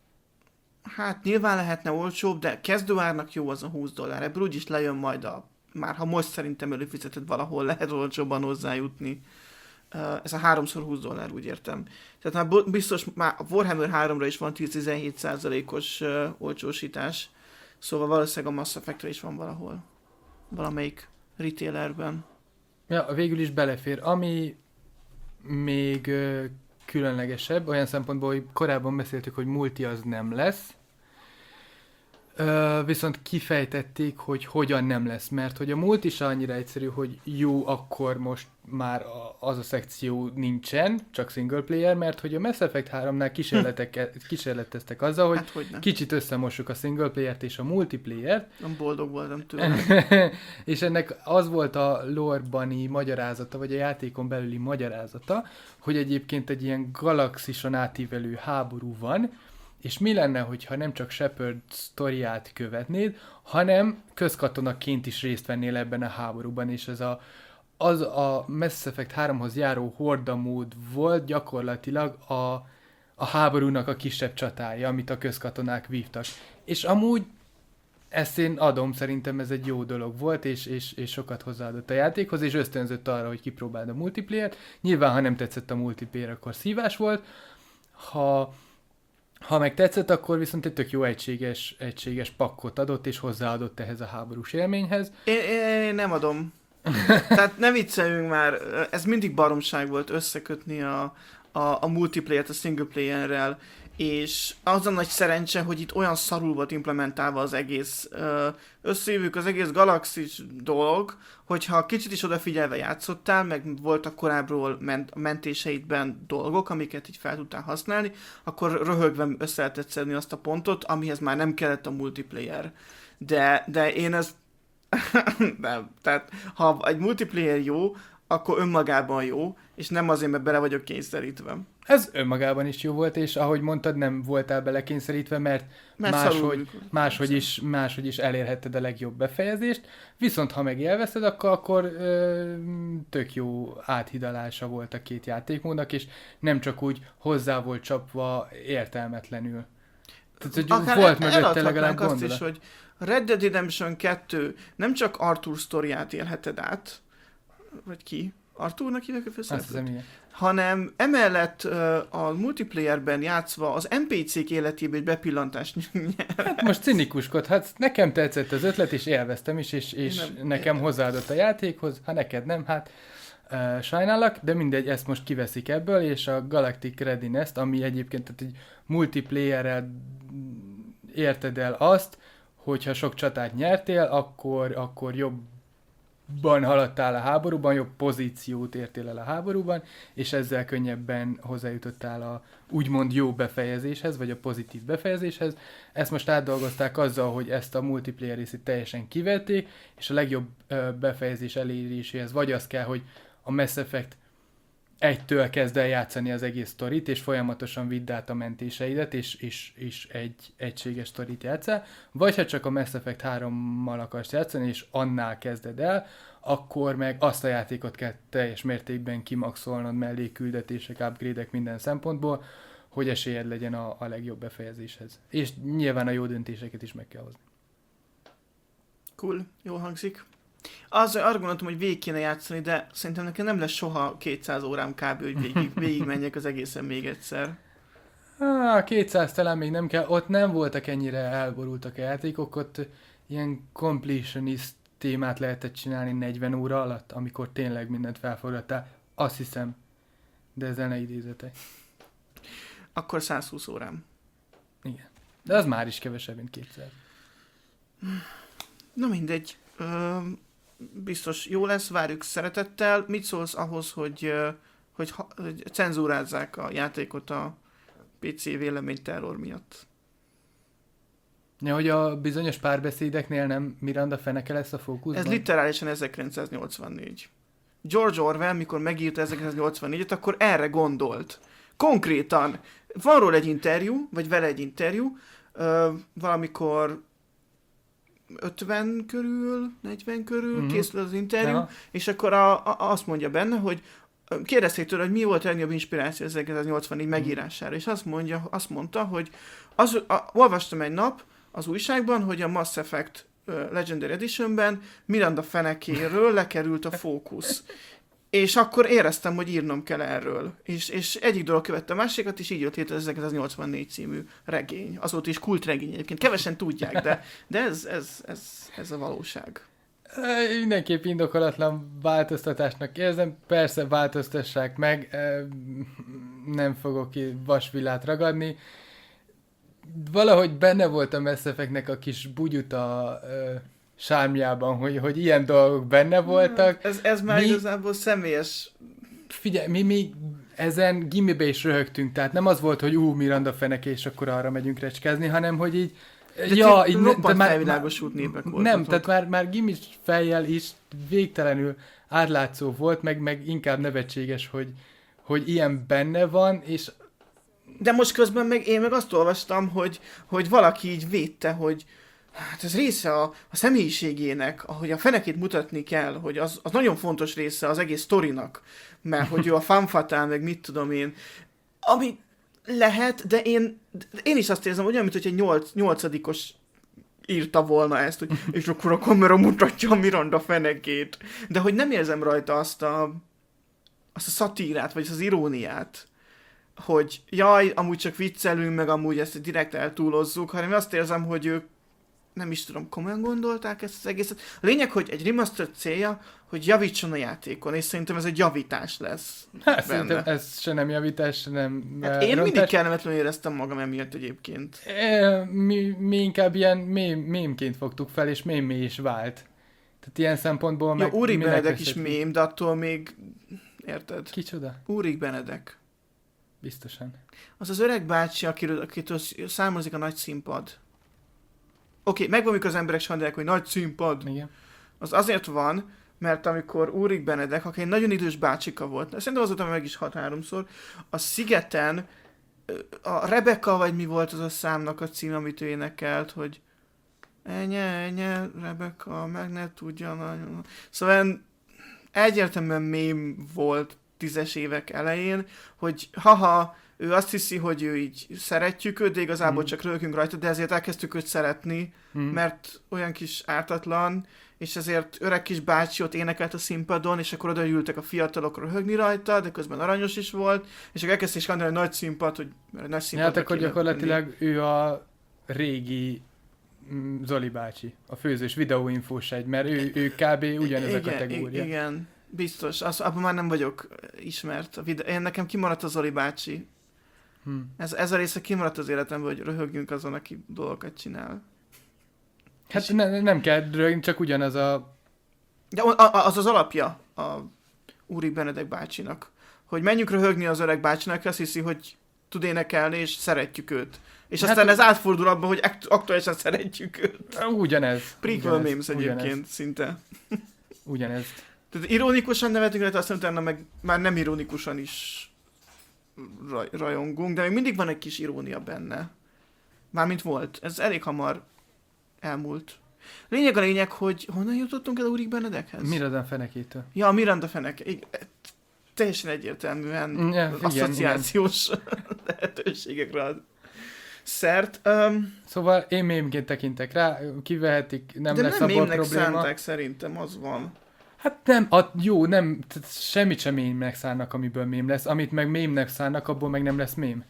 hát nyilván lehetne olcsóbb, de kezdőárnak jó az a húsz dollár, ebből úgyis lejön majd a, már ha most szerintem előfizeted valahol lehet olcsóbban hozzájutni. Ez a háromszor húsz dollár, úgy értem. Tehát már biztos, már a Warhammer háromra is van tíz-tizenhét százalékos uh, olcsósítás, szóval valószínűleg a Mass Effectre is van valahol, valamelyik retailerben. Ja, végül is belefér. Ami még uh, különlegesebb, olyan szempontból, hogy korábban beszéltük, hogy multi az nem lesz, uh, viszont kifejtették, hogy hogyan nem lesz, mert hogy a multi is annyira egyszerű, hogy jó, akkor most már a, az a szekció nincsen, csak single player, mert hogy a Mass Effect háromnál kísérleteztek azzal, hogy, hát, hogy kicsit összemossuk a single playert és a multiplayer-t. Nem boldog voltam tőle. És ennek az volt a lore-bani magyarázata, vagy a játékon belüli magyarázata, hogy egyébként egy ilyen galaxison átívelő háború van, és mi lenne, hogyha nem csak Shepard sztoriát követnéd, hanem közkatonaként is részt vennél ebben a háborúban, és ez a az a Mass Effect háromhoz járó horda mód volt gyakorlatilag a, a háborúnak a kisebb csatája, amit a közkatonák vívtak. És amúgy ezt én adom, szerintem ez egy jó dolog volt, és, és, és sokat hozzáadott a játékhoz, és ösztönzött arra, hogy kipróbáld a multiplayer-t. Nyilván, ha nem tetszett a multiplayer, akkor szívás volt. Ha, ha meg tetszett, akkor viszont egy tök jó egységes, egységes pakkot adott, és hozzáadott ehhez a háborús élményhez. Én, én, én nem adom. Tehát ne vicceljünk már, ez mindig baromság volt összekötni a, a, a multiplayer-t a single player-rel, és az a nagy szerencse, hogy itt olyan szarul volt implementálva az egész, összejövők az egész galaxis dolog, hogyha kicsit is odafigyelve játszottál, meg voltak korábbról ment, a mentéseidben dolgok, amiket így fel tudtál használni, akkor röhögve össze lehetett szedni azt a pontot, amihez már nem kellett a multiplayer. De, de én ezt nem, tehát ha egy multiplayer jó, akkor önmagában jó, és nem azért, mert bele vagyok kényszerítve. Ez önmagában is jó volt, és ahogy mondtad, nem voltál belekényszerítve, mert, mert máshogy, máshogy, is, máshogy is elérhetted a legjobb befejezést, viszont ha meg élvezted, akkor, akkor ö, tök jó áthidalása volt a két játékmódnak, és nem csak úgy hozzá volt csapva értelmetlenül. Tehát, hogy akár volt mögötte legalább azt gondolat. is, hogy Red Dead Redemption kettő nem csak Arthur sztoriát élheted át, vagy ki? Arthurnak hívják a főszereplőt? Hanem emellett uh, a multiplayerben játszva az en pé cé-k életébe egy bepillantást nyer. Hát most cinikuskodhatsz, nekem tetszett az ötlet, és élveztem is, és, és nem, nekem hozzáadott a játékhoz, ha neked nem, hát uh, sajnálak, de mindegy, ezt most kiveszik ebből, és a Galactic Readiness-t, ami egyébként tehát egy multiplayerrel érted el azt, hogyha sok csatát nyertél, akkor, akkor jobban haladtál a háborúban, jobb pozíciót értél el a háborúban, és ezzel könnyebben hozzájutottál a úgymond jó befejezéshez, vagy a pozitív befejezéshez. Ezt most átdolgozták azzal, hogy ezt a multiplayer részét teljesen kivették, és a legjobb ö, befejezés eléréséhez vagy az kell, hogy a Mass Effect egytől kezd el játszani az egész sztorit, és folyamatosan vidd át a mentéseidet, és, és, és egy egységes sztorit játszál, vagy ha csak a Mass Effect hárommal akarsz játszani, és annál kezded el, akkor meg azt a játékot kell teljes mértékben kimaxolnod, mellékküldetések, upgrade-ek minden szempontból, hogy esélyed legyen a, a legjobb befejezéshez. És nyilván a jó döntéseket is meg kell hozni. Cool, jól hangzik. Az, arra gondoltam, hogy végig kéne játszani, de szerintem nekem nem lesz soha kétszáz órám kb. Hogy végig, végig menjek az egészen még egyszer. Ah, kétszáz talán még nem kell. Ott nem voltak ennyire elborultak a játékok, ott ilyen completionist témát lehetett csinálni negyven óra alatt, amikor tényleg mindent felforgattál. Azt hiszem. De ezzel ne idézetek. Akkor száz húsz órám. Igen. De az már is kevesebb, mint kétszáz. Na mindegy. Ö, biztos jó lesz, várjuk szeretettel. Mit szólsz ahhoz, hogy, hogy, hogy cenzúrázzák a játékot a pé cé véleményterror miatt? Ja, hogy a bizonyos párbeszédeknél nem Miranda feneke lesz a fókuszban? Ez literálisan ezerkilencszáznyolcvannégy. George Orwell, mikor megírta ezerkilencszáznyolcvannégyet, akkor erre gondolt. Konkrétan. Van róla egy interjú, vagy vele egy interjú, ö, valamikor ötven körül, negyven körül mm-hmm. készül az interjú, ja. És akkor a, a, azt mondja benne, hogy kérdezték tőle, hogy mi volt a legnagyobb inspiráció ezerkilencszáznyolcvannégy mm-hmm. megírására, és azt, mondja, azt mondta, hogy az, a, olvastam egy nap az újságban, hogy a Mass Effect uh, Legendary Editionben Miranda fenekéről lekerült a fókusz. És akkor éreztem, hogy írnom kell erről. És, és egyik dolog követte a másikat, és így jött létre az ezerkilencszáznyolcvannégy című regény. Azóta is kultregény egyébként. Kevesen tudják, de, de ez, ez, ez, ez a valóság. Mindenképp indokolatlan változtatásnak érzem. Persze változtassák meg. Nem fogok ki vasvillát ragadni. Valahogy benne volt a Mass Effectnek a kis bugyuta sármjában, hogy, hogy ilyen dolgok benne voltak. Ez, ez már mi, igazából személyes... Figyelj, mi, mi ezen gimibe is röhögtünk, tehát nem az volt, hogy ú, Miranda feneke, és akkor arra megyünk recskázni, hanem hogy így... De ja, így roppant felvilágosult népek voltatok. Nem, tehát már, már gimis fejjel is végtelenül átlátszó volt, meg, meg inkább nevetséges, hogy, hogy ilyen benne van, és... De most közben meg én meg azt olvastam, hogy, hogy valaki így védte, hogy hát ez része a, a személyiségének, ahogy a fenekét mutatni kell, hogy az, az nagyon fontos része az egész sztorinak, mert hogy ő a femme fatale, meg mit tudom én, ami lehet, de én, én is azt érzem, hogy olyan, mint hogy egy nyolc, nyolcadikos írta volna ezt, hogy és akkor a kamera mutatja a Miranda fenekét. De hogy nem érzem rajta azt a, azt a szatírát, vagy az iróniát, hogy jaj, amúgy csak viccelünk, meg amúgy ezt direkt eltúlozzuk, hanem azt érzem, hogy ők nem is tudom, komolyan gondolták ezt az egészet. A lényeg, hogy egy remastered célja, hogy javítson a játékon, és szerintem ez egy javítás lesz. Hát szerintem ez se nem javítás, se nem hát én rontás. Mindig kellemetlenül éreztem magam emiatt egyébként. E, mi, mi inkább ilyen mémként fogtuk fel, és mémé is vált. Tehát ilyen szempontból meg... Ja, Úrik Benedek is mém, de attól még... Érted? Kicsoda? Úrik Benedek. Biztosan. Az az öreg bácsi, akiről, akitől származik a nagy színpad. Oké, okay, megvan, mikor az emberek sandálják, hogy nagy színpad. Igen. Az azért van, mert amikor Úrik Benedek, aki egy nagyon idős bácsika volt, szerintem azóta meg is hat háromszor, a Szigeten a Rebecca, vagy mi volt az a számnak a cím, amit ő énekelt, hogy enye, enye, Rebecca, meg ne tudja nagyon. Szóval egyértelműen mém volt tízes évek elején, hogy haha, ő azt hiszi, hogy ő így szeretjük őt, de igazából mm. csak röhögünk rajta, de ezért elkezdtük őt szeretni, mm. mert olyan kis ártatlan, és ezért öreg kis bácsi ott énekelt a színpadon, és akkor oda ültek a fiatalok röhögni rajta, de közben aranyos is volt, és akkor elkezdték is gondolni, hogy nagy színpad, hogy nagy színpad. Hát akkor gyakorlatilag lenni. Ő a régi Zoli bácsi, a főzős videóinfós egy, mert ő, ő kb. Ugyanez a kategória. Igen, biztos. Az, abban már nem vagyok ismert. A videó. Én nekem kimaradt a Zoli bácsi. Hmm. Ez, ez a része kimaradt az életemben, hogy röhögjünk azon, aki dolgokat csinál. Hát ne, nem kell rögni, csak ugyanaz a... De az az alapja a Úrik Benedek bácsinak. Hogy menjünk röhögni az öreg bácsinak, azt hiszi, hogy tud énekelni, és szeretjük őt. És hát aztán ez átfordul abba, hogy aktuálisan szeretjük őt. Ugyanez. Prequel memes egyébként ugyanez. Szinte. Ugyanez. Tehát ironikusan nevetünk, lehet aztán utána meg már nem ironikusan is raj, rajongunk, de még mindig van egy kis irónia benne. Mármint volt. Ez elég hamar elmúlt. Lényeg a lényeg, hogy honnan jutottunk el Úrik Benedekhez? Miranda fenekétől. Ja, Miranda feneke. Igen. Teljesen egyértelműen ja, asszociációs lehetőségekre ad szert. Um, szóval én mémként tekintek rá, kivehetik, nem de lesz nem abból probléma. szánták szerintem, az van. Hát nem, a, jó, nem, semmit sem mémnek szánnak, amiből mém lesz, amit meg mémnek szánnak, abból meg nem lesz mém.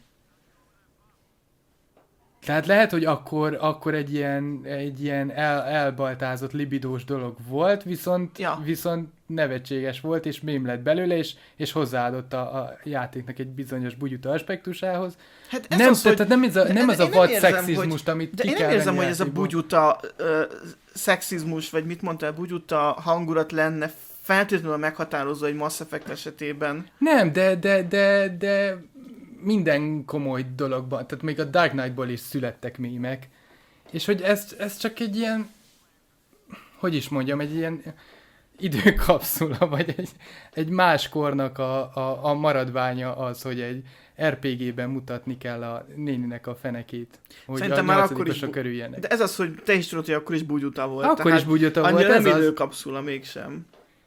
Tehát lehet, hogy akkor, akkor egy ilyen, egy ilyen el, elbaltázott libidós dolog volt, viszont, ja. viszont nevetséges volt, és mém lett belőle, és, és hozzáadott a, a játéknek egy bizonyos bugyuta aspektusához. Hát ez nem, az, tehát hogy, nem ez a, nem az a vad érzem, szexizmust, hogy, amit de ki én kell nem érzem, hogy játékból. ez a bugyuta uh, szexizmus, vagy mit mondtál, bugyuta hangulat lenne feltétlenül meghatározó egy Mass Effect esetében. Nem, de, de, de, de minden komoly dologban, tehát még a Dark Knight-ból is születtek mémek, és hogy ez, ez csak egy ilyen, hogy is mondjam, egy ilyen időkapszula, vagy egy, egy más kornak a, a, a maradványa az, hogy egy er pé gében mutatni kell a néninek a fenekét, hogy szerintem a már akkor is bu- körüljenek. De ez az, hogy te is tudod, hogy akkor is bugyuta volt. Akkor tehát is bugyuta volt. Annyira ez nem az... időkapszula mégsem.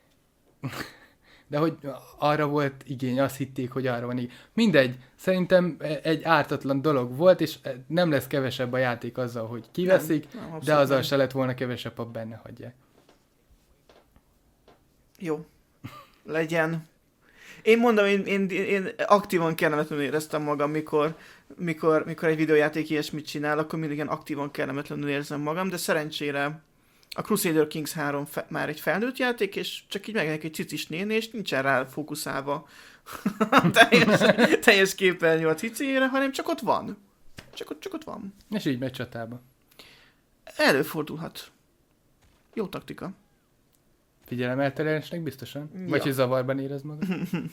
De hogy arra volt igény, azt hitték, hogy arra van igény. Mindegy, szerintem egy ártatlan dolog volt, és nem lesz kevesebb a játék azzal, hogy kiveszik, nem, nem, de azzal nem. Se lett volna kevesebb, ha benne hagyják. Jó. Legyen. Én mondom, én, én, én aktívan kellemetlenül éreztem magam, mikor, mikor, mikor egy videójáték ilyesmit csinál, akkor mindig ilyen aktívan kellemetlenül érzem magam, de szerencsére a Crusader Kings három fe- már egy felnőtt játék, és csak így megjelenik egy cicis néni, és nincsen rá fókuszálva teljes, teljes képernyő a cicére, hanem csak ott van. Csak ott, csak ott van. És így megy csatába. Előfordulhat. Jó taktika. Figyelemelterelésnek biztosan? Ja. Vagy hogy zavarban érez magad?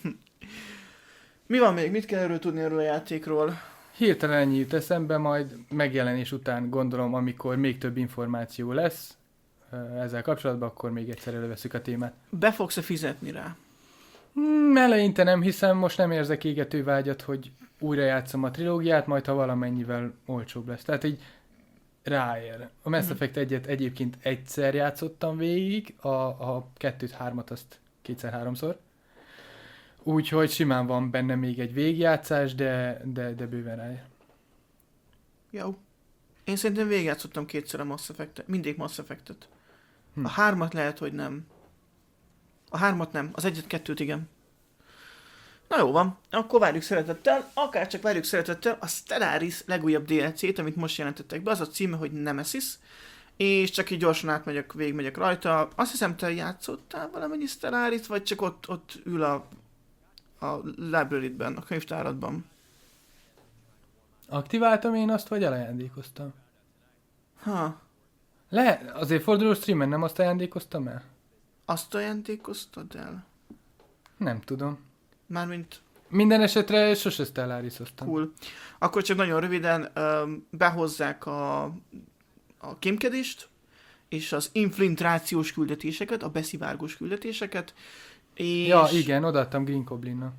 Mi van még? Mit kell erről tudni erről a játékról? Hirtelen ennyi jut eszembe, majd megjelenés után gondolom, amikor még több információ lesz ezzel kapcsolatban, akkor még egyszer előveszük a témát. Be fogsz-e fizetni rá? Hmm, eleinte nem, hiszen most nem érzek égető vágyat, hogy újra játszom a trilógiát, majd ha valamennyivel olcsóbb lesz. Tehát így ráér. A Mass Effect egyet egyébként egyszer játszottam végig, a, a kettőt, hármat azt kétszer-háromszor. Úgyhogy simán van benne még egy végigjátszás, de, de, de bőven ráér. Jó. Én szerintem végigjátszottam kétszer a Mass Effect-et. Mindig Mass Effect-et. Hm. A hármat lehet, hogy nem. A hármat nem. Az egyet-kettőt igen. Na jó van. Akkor várjuk szeretettel, akár csak várjuk szeretettel a Stellaris legújabb dé el cét, amit most jelentettek be. Az a címe, hogy Nemesis. És csak így gyorsan átmegyek, végigmegyek rajta. Azt hiszem, te játszottál valamennyi Stellaris, vagy csak ott, ott ül a, a library-ben, a könyvtáradban? Aktiváltam én azt, vagy elajándékoztam? Ha. Le, azért forduló streamen nem azt ajándékoztam el? Azt ajándékoztad el? Nem tudom. Mármint... Minden esetre sose Stellarisoztam. Cool. Akkor csak nagyon röviden um, behozzák a, a kémkedést, és az infiltrációs küldetéseket, a beszivárgós küldetéseket, és... Ja, igen, odaadtam Green Goblinnak.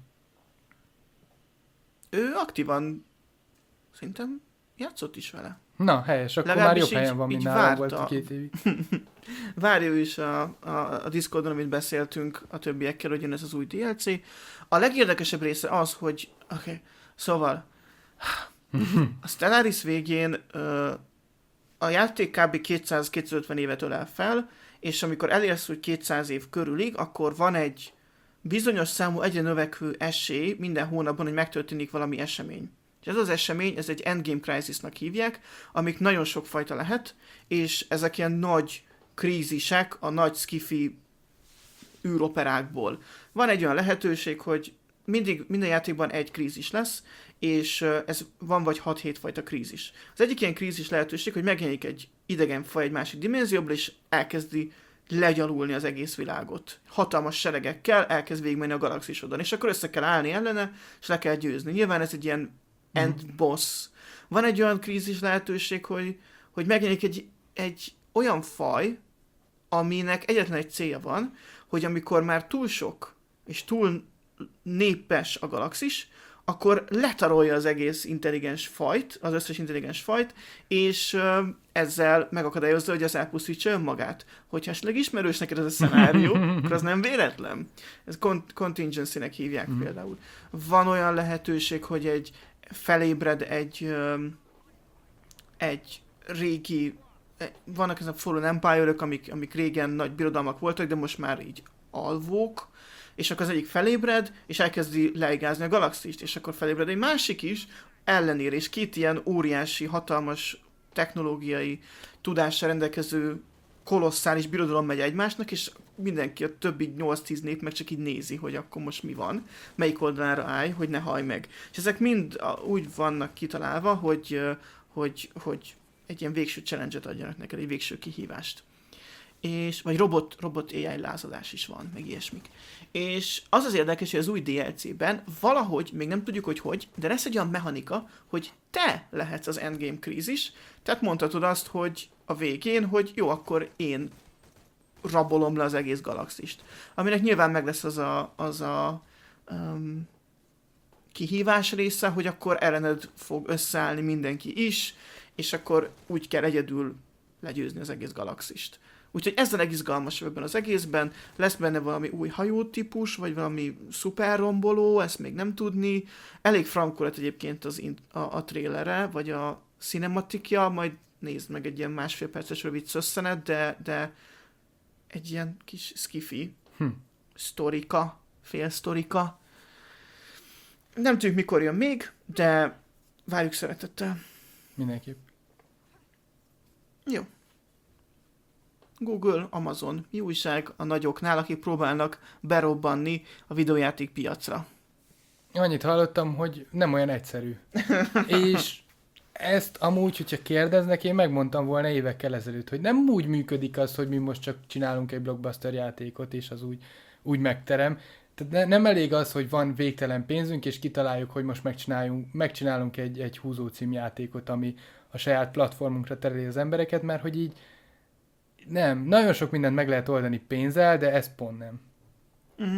Ő aktívan szerintem játszott is vele. Na, helyes, akkor legalábbis már jobb helyen van, mint nálam volt két évig. Várja ő is a, a, a Discordon, amit beszéltünk a többiekkel, hogy jön ez az új dé el cé. A legérdekesebb része az, hogy oké, okay, szóval a Stellaris végén uh, a játék kb. kétszáz-kétszázötven évet ölel fel, és amikor elérsz, hogy kétszáz év körülig, akkor van egy bizonyos számú egyre növekvő esély minden hónapban, hogy megtörténik valami esemény. És ez az esemény, ez egy Endgame Crisisnak hívják, amik nagyon sokfajta lehet, és ezek ilyen nagy krízisek a nagy skifi űroperákból. Van egy olyan lehetőség, hogy mindig minden játékban egy krízis lesz, és ez van vagy hat-hét fajta krízis. Az egyik ilyen krízis lehetőség, hogy megjelenik egy idegen faj egy másik dimenzióból, és elkezdi legyalulni az egész világot. Hatalmas seregekkel elkezd végigmenni a galaxisodon, és akkor össze kell állni ellene, és le kell győzni. Nyilván ez egy ilyen end boss. Van egy olyan krízis lehetőség, hogy, hogy megjelenik egy, egy olyan faj, aminek egyetlen egy célja van, hogy amikor már túl sok és túl népes a galaxis, akkor letarolja az egész intelligens fajt, az összes intelligens fajt, és uh, ezzel megakadályozza, hogy az elpusztítsa önmagát. Hogyha esetleg ismerős neked ez a szenárió, akkor az nem véletlen. Ez cont- contingency-nek hívják mm. például. Van olyan lehetőség, hogy egy felébred egy um, egy régi, vannak ezek a Fallen Empire-ök, amik, amik régen nagy birodalmak voltak, de most már így alvók, és akkor az egyik felébred, és elkezdi leigázni a galaxist, és akkor felébred egy másik is, ellenér, és két ilyen óriási, hatalmas technológiai tudással rendelkező kolosszális birodalom megy egymásnak, és mindenki, a többi nyolc-tíz nép meg csak így nézi, hogy akkor most mi van, melyik oldalára állj, hogy ne hajj meg. És ezek mind úgy vannak kitalálva, hogy, hogy, hogy egy ilyen végső challenge-et adjanak neked, egy végső kihívást. És, vagy robot, robot á i lázadás is van, meg ilyesmik. És az az érdekes, hogy az új dé el cé-ben valahogy, még nem tudjuk, hogy hogy, de lesz egy olyan mechanika, hogy te lehetsz az endgame krízis, tehát mondhatod azt, hogy a végén, hogy jó, akkor én rabolom le az egész galaxist. Aminek nyilván meg lesz az a, az a um, kihívás része, hogy akkor ellened fog összeállni mindenki is, és akkor úgy kell egyedül legyőzni az egész galaxist. Úgyhogy ez a legizgalmas ebben az egészben. Lesz benne valami új hajótípus, vagy valami szuperromboló, ezt még nem tudni. Elég frankó lett egyébként az in- a, a trailere, vagy a cinematikja, majd nézd meg egy ilyen másfél perces rövid szösszenet, de, de egy ilyen kis skifi, hm. sztorika, fél sztorika. Nem tudjuk, mikor jön még, de várjuk szeretettel. Mindenképp. Jó. Google, Amazon, mi újság a nagyoknál, akik próbálnak berobbanni a videójáték piacra? Annyit hallottam, hogy nem olyan egyszerű. És ezt amúgy, hogyha kérdeznek, én megmondtam volna évekkel ezelőtt, hogy nem úgy működik az, hogy mi most csak csinálunk egy blockbuster játékot, és az úgy, úgy megterem. Tehát ne, nem elég az, hogy van végtelen pénzünk, és kitaláljuk, hogy most megcsináljunk, megcsinálunk egy, egy húzó címjátékot, ami a saját platformunkra tereli az embereket, mert hogy így nem, nagyon sok mindent meg lehet oldani pénzzel, de ez pont nem. Mm.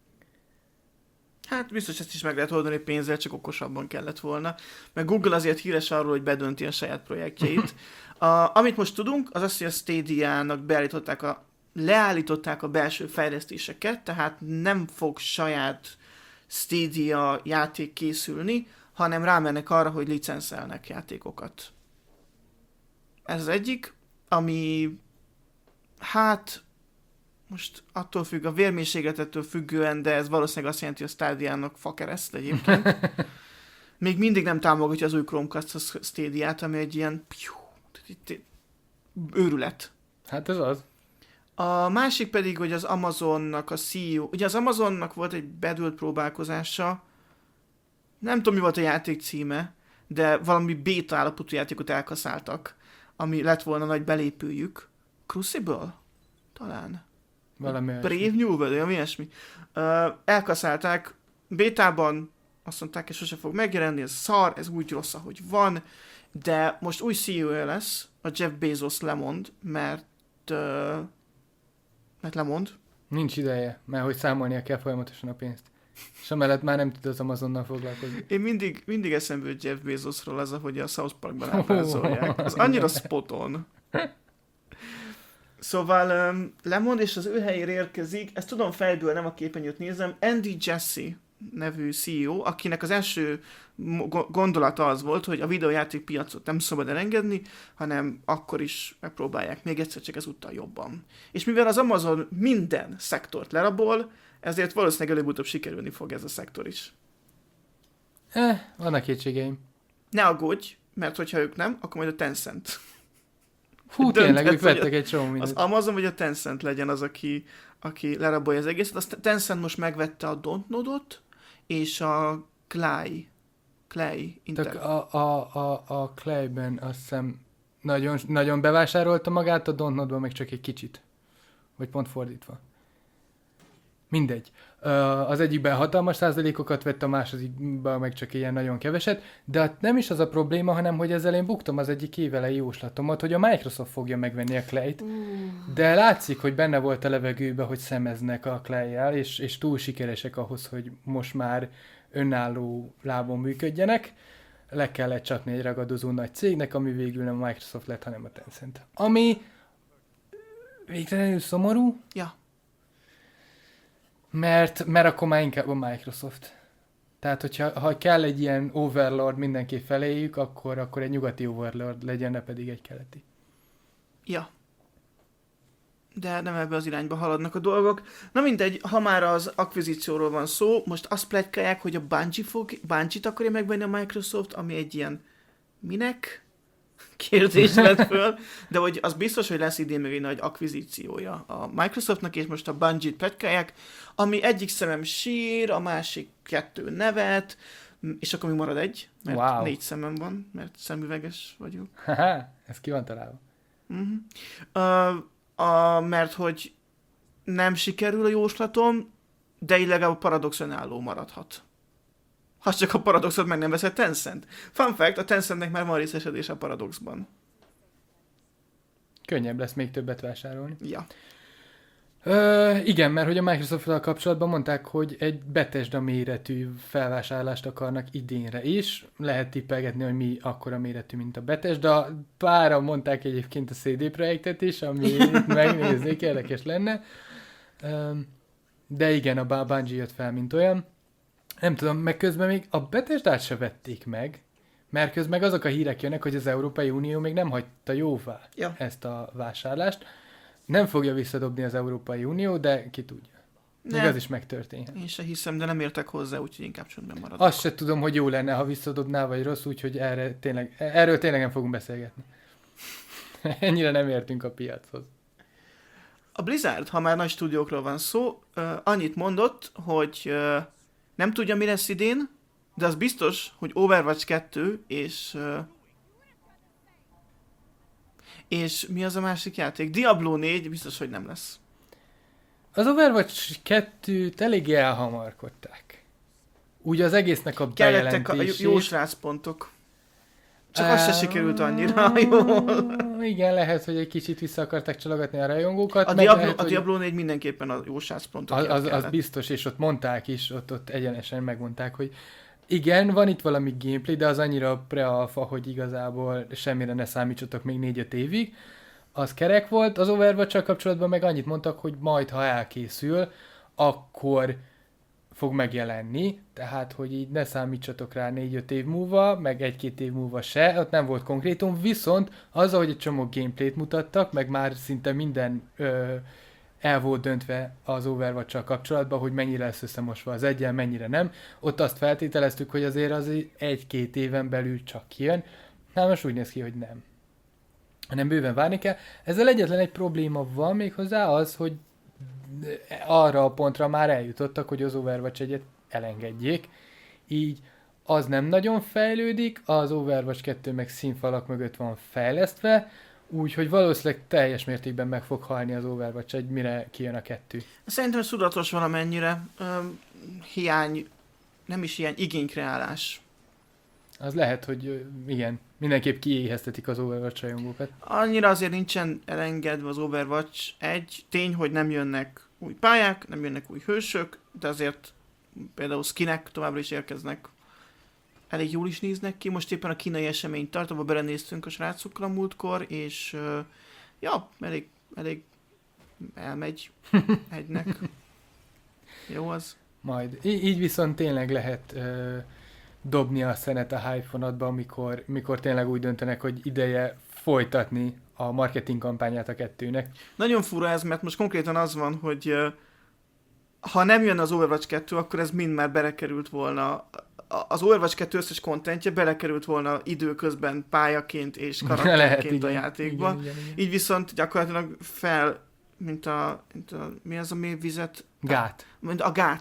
Hát biztos ezt is meg lehet oldani pénzzel, csak okosabban kellett volna. Mert Google azért híres arról, hogy bedönti a saját projektjeit. a, amit most tudunk, az az, hogy a Stadia-nak beállították a, leállították a belső fejlesztéseket, tehát nem fog saját Stadia játék készülni, hanem rámennek arra, hogy licenszelnek játékokat. Ez az egyik, ami hát most attól függ, a vérmérsékletettől függően, de ez valószínűleg azt jelenti, hogy a Stadia-nak fakereszt egyébként. Még mindig nem támogatja az új Chromecast a Stadia-t, ami egy ilyen piu, őrület. Hát ez az. A másik pedig, hogy az Amazonnak a cé e o, ugye az Amazonnak volt egy bedőlt próbálkozása, nem tudom, mi volt a játék címe, de valami béta állapotú játékot elkaszáltak, ami lett volna nagy belépőjük. Crucible? Talán. Valami Brave New World, olyan ilyesmi. Uh, elkaszálták, bétában azt mondták, hogy sose fog megjelenni, ez szar, ez úgy rossz, ahogy van, de most új cé e o lesz, a Jeff Bezos lemond, mert uh, mert lemond. Nincs ideje, mert hogy számolnia kell folyamatosan a pénzt. És amellett már nem tud az Amazonnal foglalkozni. Én mindig, mindig eszembe jut Jeff Bezosról az, ahogy a South Parkban ábrázolják. Az annyira spoton. Szóval um, lemond, és az ő helyére érkezik, ezt tudom fejből, nem a képernyőt nézem, Andy Jassy nevű cé e o, akinek az első gondolata az volt, hogy a videójáték piacot nem szabad elengedni, hanem akkor is megpróbálják még egyszer, csak ezúttal jobban. És mivel az Amazon minden szektort lerabol, ezért valószínűleg előbb-utóbb sikerülni fog ez a szektor is. Eh, vannak kétségeim. Ne aggódj, mert hogyha ők nem, akkor majd a Tencent. Hú, tényleg, ők vettek egy csomó mindent. Az Amazon vagy a Tencent legyen az, aki, aki lerabolja az egészet. A Tencent most megvette a Dontnodot, és a Klai, Clay Tak Inter. a, a, a, a Clayben azt hiszem nagyon, nagyon bevásárolta magát, a Dontnodban meg csak egy kicsit. Vagy pont fordítva. Mindegy. Ö, Az egyikben hatalmas százalékokat vett, a másodikban meg csak ilyen nagyon keveset, de hát nem is az a probléma, hanem hogy ezzel én buktam az egyik évelei jóslatomat, hogy a Microsoft fogja megvenni a Clay-t, de látszik, hogy benne volt a levegőben, hogy szemeznek a Clay-jel, és, és túl sikeresek ahhoz, hogy most már önálló lábon működjenek. Le kellett csapni egy ragadozó nagy cégnek, ami végül nem a Microsoft lett, hanem a Tencent. Ami végtelenül szomorú, Ja. mert, mert akkor már inkább a Microsoft. Tehát, hogyha ha kell egy ilyen overlord mindenki feléjük, akkor, akkor egy nyugati overlord legyen, ne pedig egy keleti. Ja. De nem ebbe az irányba haladnak a dolgok. Na mindegy, ha már az akvizícióról van szó, most azt pletykálják, hogy a Bungie fog, Bungie-t akarja megvenni a Microsoft, ami egy ilyen minek kérdés lett föl, de hogy az biztos, hogy lesz idén még egy nagy akvizíciója a Microsoftnak, és most a Bungie-t pletykálják, ami egyik szemem sír, a másik kettő nevet, és akkor mi marad egy, mert Wow. négy szemem van, mert szemüveges vagyok. Haha, ez ki van találva. Uh-huh. Uh, a, mert hogy nem sikerül a jóslatom, de így legalább a Paradox önálló maradhat. Ha csak a Paradoxot meg nem veszed Tencent. Fun fact, a Tencentnek már van részesedés a Paradoxban. Könnyebb lesz még többet vásárolni. Ja. Ö, igen, mert hogy a Microsoft-ral kapcsolatban mondták, hogy egy Bethesda méretű felvásárlást akarnak idénre is. Lehet tippelgetni, hogy mi akkora méretű, mint a Bethesda. Páran mondták egyébként a cé dé projektet is, ami megnéznék, érdekes lenne. Ö, de igen, a Bungie jött fel, mint olyan. Nem tudom, meg közben még a Bethesdát se vették meg, mert közben meg azok a hírek jönnek, hogy az Európai Unió még nem hagyta jóvá Ja. ezt a vásárlást. Nem fogja visszadobni az Európai Unió, de ki tudja. Még Nem. az is megtörténhet. Én se hiszem, de nem értek hozzá, úgyhogy inkább csöndben maradok. Azt se tudom, hogy jó lenne, ha visszadobná, vagy rossz, úgyhogy erre tényleg, erről tényleg nem fogunk beszélgetni. Ennyire nem értünk a piachoz. A Blizzard, ha már nagy stúdiókról van szó, uh, annyit mondott, hogy uh, nem tudja, mi lesz idén, de az biztos, hogy Overwatch kettő és... Uh, és mi az a másik játék? Diablo négy biztos, hogy nem lesz. Az Overwatch kettőt eléggé elhamarkodták. Úgy az egésznek a Kellettek a bejelentését... jó srácpontok. Csak az se sikerült annyira jól. Igen, lehet, hogy egy kicsit vissza akarták csalogatni a rajongókat. A meg Diablo, lehet, a hogy Diablo négy mindenképpen a jó srácpontok az, az, az biztos, és ott mondták is, ott, ott egyenesen megmondták, hogy igen, van itt valami gameplay, de az annyira pre-alpha, hogy igazából semmire ne számítsatok még négy-öt évig. Az kerek volt, az Overwatch-sal kapcsolatban meg annyit mondtak, hogy majd, ha elkészül, akkor fog megjelenni, tehát, hogy így ne számítsatok rá négy-öt év múlva, meg egy-két év múlva se, ott nem volt konkrétum, viszont az, ahogy egy csomó gameplayt mutattak, meg már szinte minden ö, el volt döntve az Overwatch-sal kapcsolatban, hogy mennyire lesz összemosva az egyen, mennyire nem. Ott azt feltételeztük, hogy azért az egy-két éven belül csak kijön. Na most úgy néz ki, hogy nem. Hanem bőven várni kell. Ezzel egyetlen egy probléma van méghozzá az, hogy arra a pontra már eljutottak, hogy az Overwatch egyet elengedjék. Így az nem nagyon fejlődik, az Overwatch kettő meg színfalak mögött van fejlesztve, úgyhogy valószínűleg teljes mértékben meg fog halni az Overwatch egy, mire kijön a kettő. Szerintem ez tudatos valamennyire. Öm, hiány, nem is hiány, igénykreálás. Az lehet, hogy ö, igen, mindenképp kiéheztetik az Overwatch rajongókat. Annyira azért nincsen elengedve az Overwatch egy. Tény, hogy nem jönnek új pályák, nem jönnek új hősök, de azért például skinek továbbra is érkeznek. Elég jól is néznek ki. Most éppen a kínai eseményt tart, abba belenéztünk a srácokkal a múltkor, és uh, ja, elég, elég elmegy egynek. Jó az. Majd. Í- így viszont tényleg lehet ö, dobni a szenet a hype vonatba, amikor, mikor tényleg úgy döntenek, hogy ideje folytatni a marketing kampányát a kettőnek. Nagyon fura ez, mert most konkrétan az van, hogy uh, ha nem jön az Overwatch kettő, akkor ez mind már belekerült volna, az Overwatch kettő összes kontentje belekerült volna időközben pályaként és karakterként Lehet, a igen, játékba. igen, igen, igen. Így viszont gyakorlatilag fel, mint a, mint a mi az a mély vizet? Gát. Mint a gát.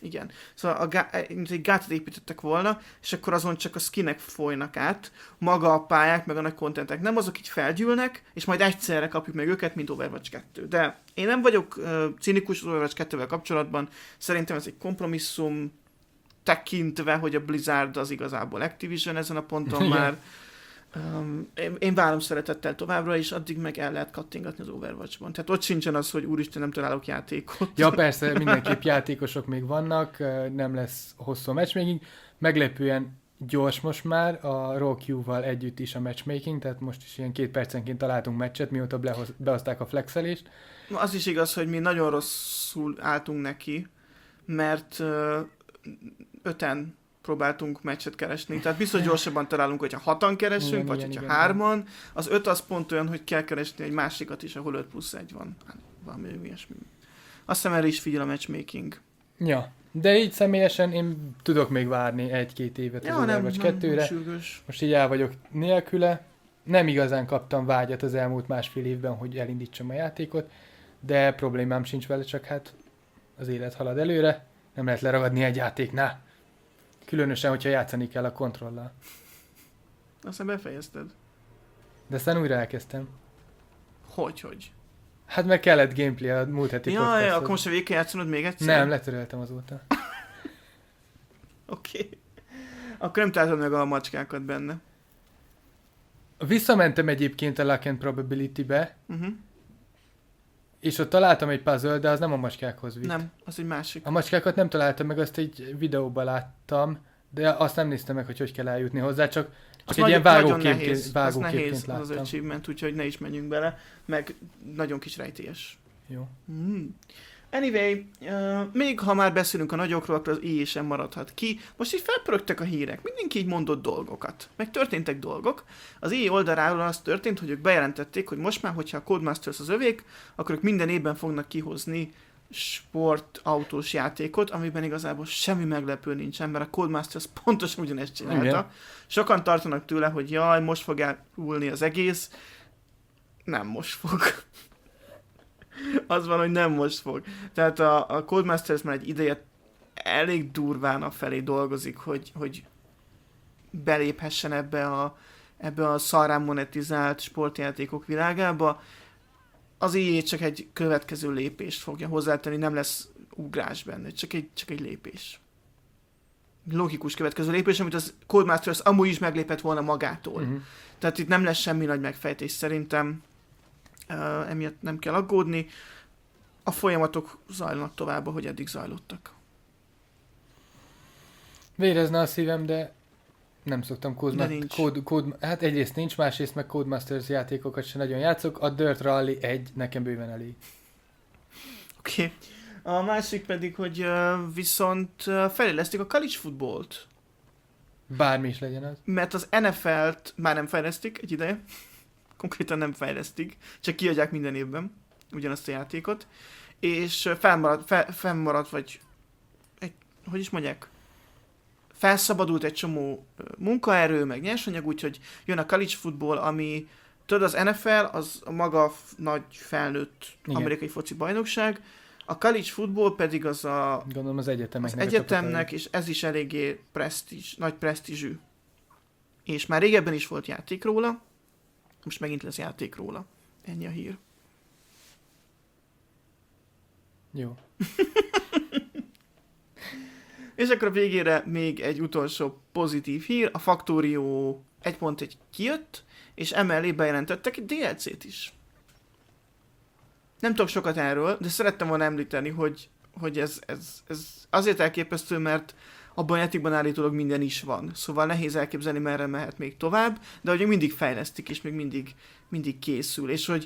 Igen. Szóval a gá- mint egy gátat építettek volna, és akkor azon csak a skinek folynak át, maga a pályák, meg a nagy kontentek. Nem azok így felgyűlnek, és majd egyszerre kapjuk meg őket, mint Overwatch kettő. De én nem vagyok uh, cinikus az Overwatch kettővel kapcsolatban. Szerintem ez egy kompromisszum, tekintve, hogy a Blizzard az igazából Activision ezen a ponton már. Um, én, én várom szeretettel továbbra, és addig meg el lehet kattingatni az Overwatchban. Tehát ott sincsen az, hogy úristen, nem találok játékot. Ja, persze, mindenképp játékosok még vannak, nem lesz hosszú matchmaking. Meglepően gyors most már, a Raw Q-val együtt is a matchmaking, tehát most is ilyen két percenként találtunk meccset, mióta behoz, behozták a flexelést. Az is igaz, hogy mi nagyon rosszul álltunk neki, mert uh, öten próbáltunk meccset keresni. Tehát biztos gyorsabban találunk, hogyha hatan keresünk, igen, vagy igen, hogyha igen, hárman. Igen. Az öt az pont olyan, hogy kell keresni egy másikat is, ahol öt plusz egy van. Valami ilyesmi. Azt hiszem, erre is figyel a matchmaking. Ja, de így személyesen én tudok még várni egy-két évet ja, az Overwatch kettőre. Most így el vagyok nélküle. Nem igazán kaptam vágyat az elmúlt másfél évben, hogy elindítsam a játékot, de problémám sincs vele, csak hát az élet halad előre. Nem lehet leragadni egy játéknál. Különösen, hogyha játszani kell a kontrollal. Aztán befejezted. De aztán újra elkezdtem. Hogy, hogy? Hát meg kellett gameplay a múlt heti ja, podcastod. Ja, akkor most végig kell játszanod még egyszer? Nem, letöröltem azóta. Oké. Okay. Akkor nem találtad meg a macskákat benne. Visszamentem egyébként a Luck and Probability-be, uh-huh. és ott találtam egy puzzle, de az nem a macskákhoz vitt. Nem, az egy másik. A macskákat nem találtam meg, azt egy videóban láttam, de azt nem néztem meg, hogy hogy kell eljutni hozzá, csak, csak egy ilyen vágóképként láttam. Az nehéz az achievement, úgyhogy ne is menjünk bele, meg nagyon kis rejtélyes. Jó. Mm. Anyway, uh, még ha már beszélünk a nagyokról, akkor az í á sem maradhat ki. Most így felpörögtek a hírek, mindenki így mondott dolgokat. Meg történtek dolgok. Az í á oldaláról az történt, hogy ők bejelentették, hogy most már, hogyha a Codemasters az övék, akkor ők minden évben fognak kihozni sportautós játékot, amiben igazából semmi meglepő nincsen, mert a Codemasters pontosan ugyanezt csinálta. Igen. Sokan tartanak tőle, hogy jaj, most fog elhulni az egész. Nem most fog. Az van, hogy nem most fog. Tehát a, a Codemasters már egy ideje elég durván afelé dolgozik, hogy, hogy beléphessen ebbe a, ebbe a szarrán monetizált sportjátékok világába. Az í á csak egy következő lépést fogja hozzátenni, nem lesz ugrás benne, csak egy, csak egy lépés. Logikus következő lépés, amit az Codemasters amúgy is meglépett volna magától. Uh-huh. Tehát itt nem lesz semmi nagy megfejtés szerintem. Uh, emiatt nem kell aggódni. A folyamatok zajlanak tovább, ahogy eddig zajlottak. Vérezne a szívem, de nem szoktam Codemasters. Code, code, hát egyrészt nincs, másrészt meg Codemasters játékokat sem nagyon játszok. A Dirt Rally egy nekem bőven elég. Oké. Okay. A másik pedig, hogy uh, viszont uh, fejlesztik a college footballt. Bármi is legyen az. Mert az en ef el-t már nem fejlesztik egy ideje. Konkrétan nem fejlesztik, csak kiadják minden évben ugyanazt a játékot, és felmarad, fel, fennmaradt, vagy egy, hogy is mondják, felszabadult egy csomó munkaerő, meg nyersanyag, úgyhogy jön a college football, ami, tudod, az en ef el, az a maga f- nagy felnőtt igen. amerikai foci bajnokság, a college football pedig az a Gondolom az egyetemnek, az egyetemnek, és ez is eléggé presztízs, nagy presztízsű. És már régebben is volt játék róla, most megint lesz játék róla. Ennyi a hír. Jó. És akkor a végére még egy utolsó pozitív hír. A Factorio egy pont egy kijött, és emellé bejelentettek egy dé el cét is. Nem tudok sokat erről, de szerettem volna említeni, hogy, hogy ez, ez, ez azért elképesztő, mert abban a játékban állítólag minden is van. Szóval nehéz elképzelni, merre mehet még tovább, de hogy mindig fejlesztik, és még mindig, mindig készül. És hogy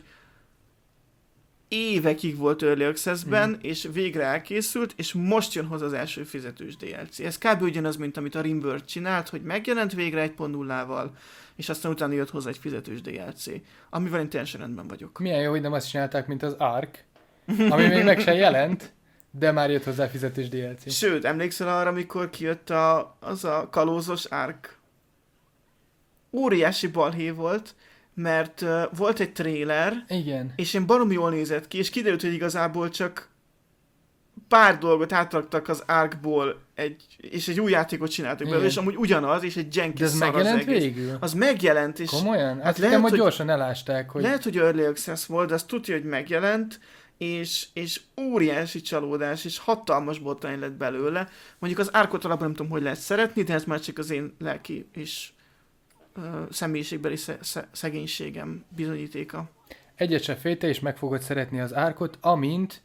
évekig volt Early Access-ben, mm. és végre elkészült, és most jön hozzá az első fizetős dé el cé. Ez kb. Ugyanaz, mint amit a Rimworld csinált, hogy megjelent végre egy pont nullával, és aztán utána jött hozzá egy fizetős dé el cé, amivel én teljesen rendben vagyok. Milyen jó, hogy nem azt csinálták, mint az Ark, ami még meg sem jelent, de már jött hozzá fizetős dé el cé. Sőt, emlékszel arra, amikor kijött a, az a kalózos Ark? Óriási balhé volt, mert uh, volt egy trailer, igen. és én baromi jól nézett ki, és kiderült, hogy igazából csak pár dolgot átraktak az Arkból, egy, és egy új játékot csináltak belőle, és amúgy ugyanaz, és egy janky De ez szar az megjelent egész. végül? Az megjelent, és... Komolyan? Hát lehet, hittem, hogy hogy- gyorsan elásták, hogy... Lehet, hogy Early Access volt, de azt tudja, hogy megjelent, és, és óriási csalódás, és hatalmas botrány lett belőle. Mondjuk az Arkot alapban nem tudom, hogy lehet szeretni, de ez már csak az én lelki és uh, személyiségbeli sze- sze- szegénységem bizonyítéka. Egyet se félj, te is meg fogod szeretni az Arkot, amint...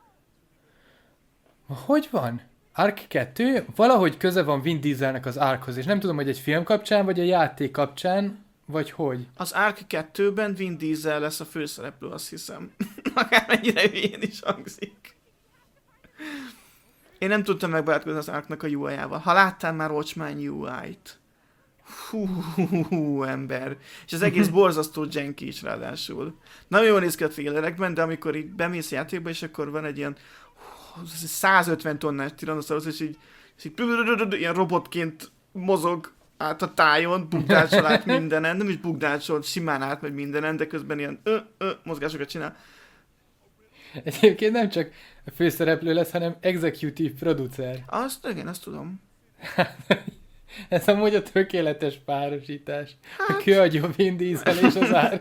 Hogy van? Ark kettő? Valahogy köze van Vin Dieselnek az Arkhoz, és nem tudom, hogy egy film kapcsán, vagy a játék kapcsán, vagy hogy. Az Ark kettőben Vin Diesel lesz a főszereplő, azt hiszem. Akármennyire hülyén is hangzik. Én nem tudtam megbarátkozni az Arknak a u i-jával. Ha láttál már Watchmen u i-t. Hú, hú, hú, ember. És az egész borzasztó janky is ráadásul. Nagyon jól néz ki a trailerekben, de amikor így bemész játékba, és akkor van egy ilyen százötven tonnás Tyrannosaurus, és így, és így ilyen robotként mozog át a tájon, bugdácsol át mindenen, nem is bugdácsol, simán átmegy mindenen, de közben ilyen ö, ö, mozgásokat csinál. Egyébként nem csak a főszereplő lesz, hanem executive producer. Azt, igen, azt tudom. Ez amúgy a tökéletes párosítás. Hát. A kőagyó Vin Diesel és az Ark.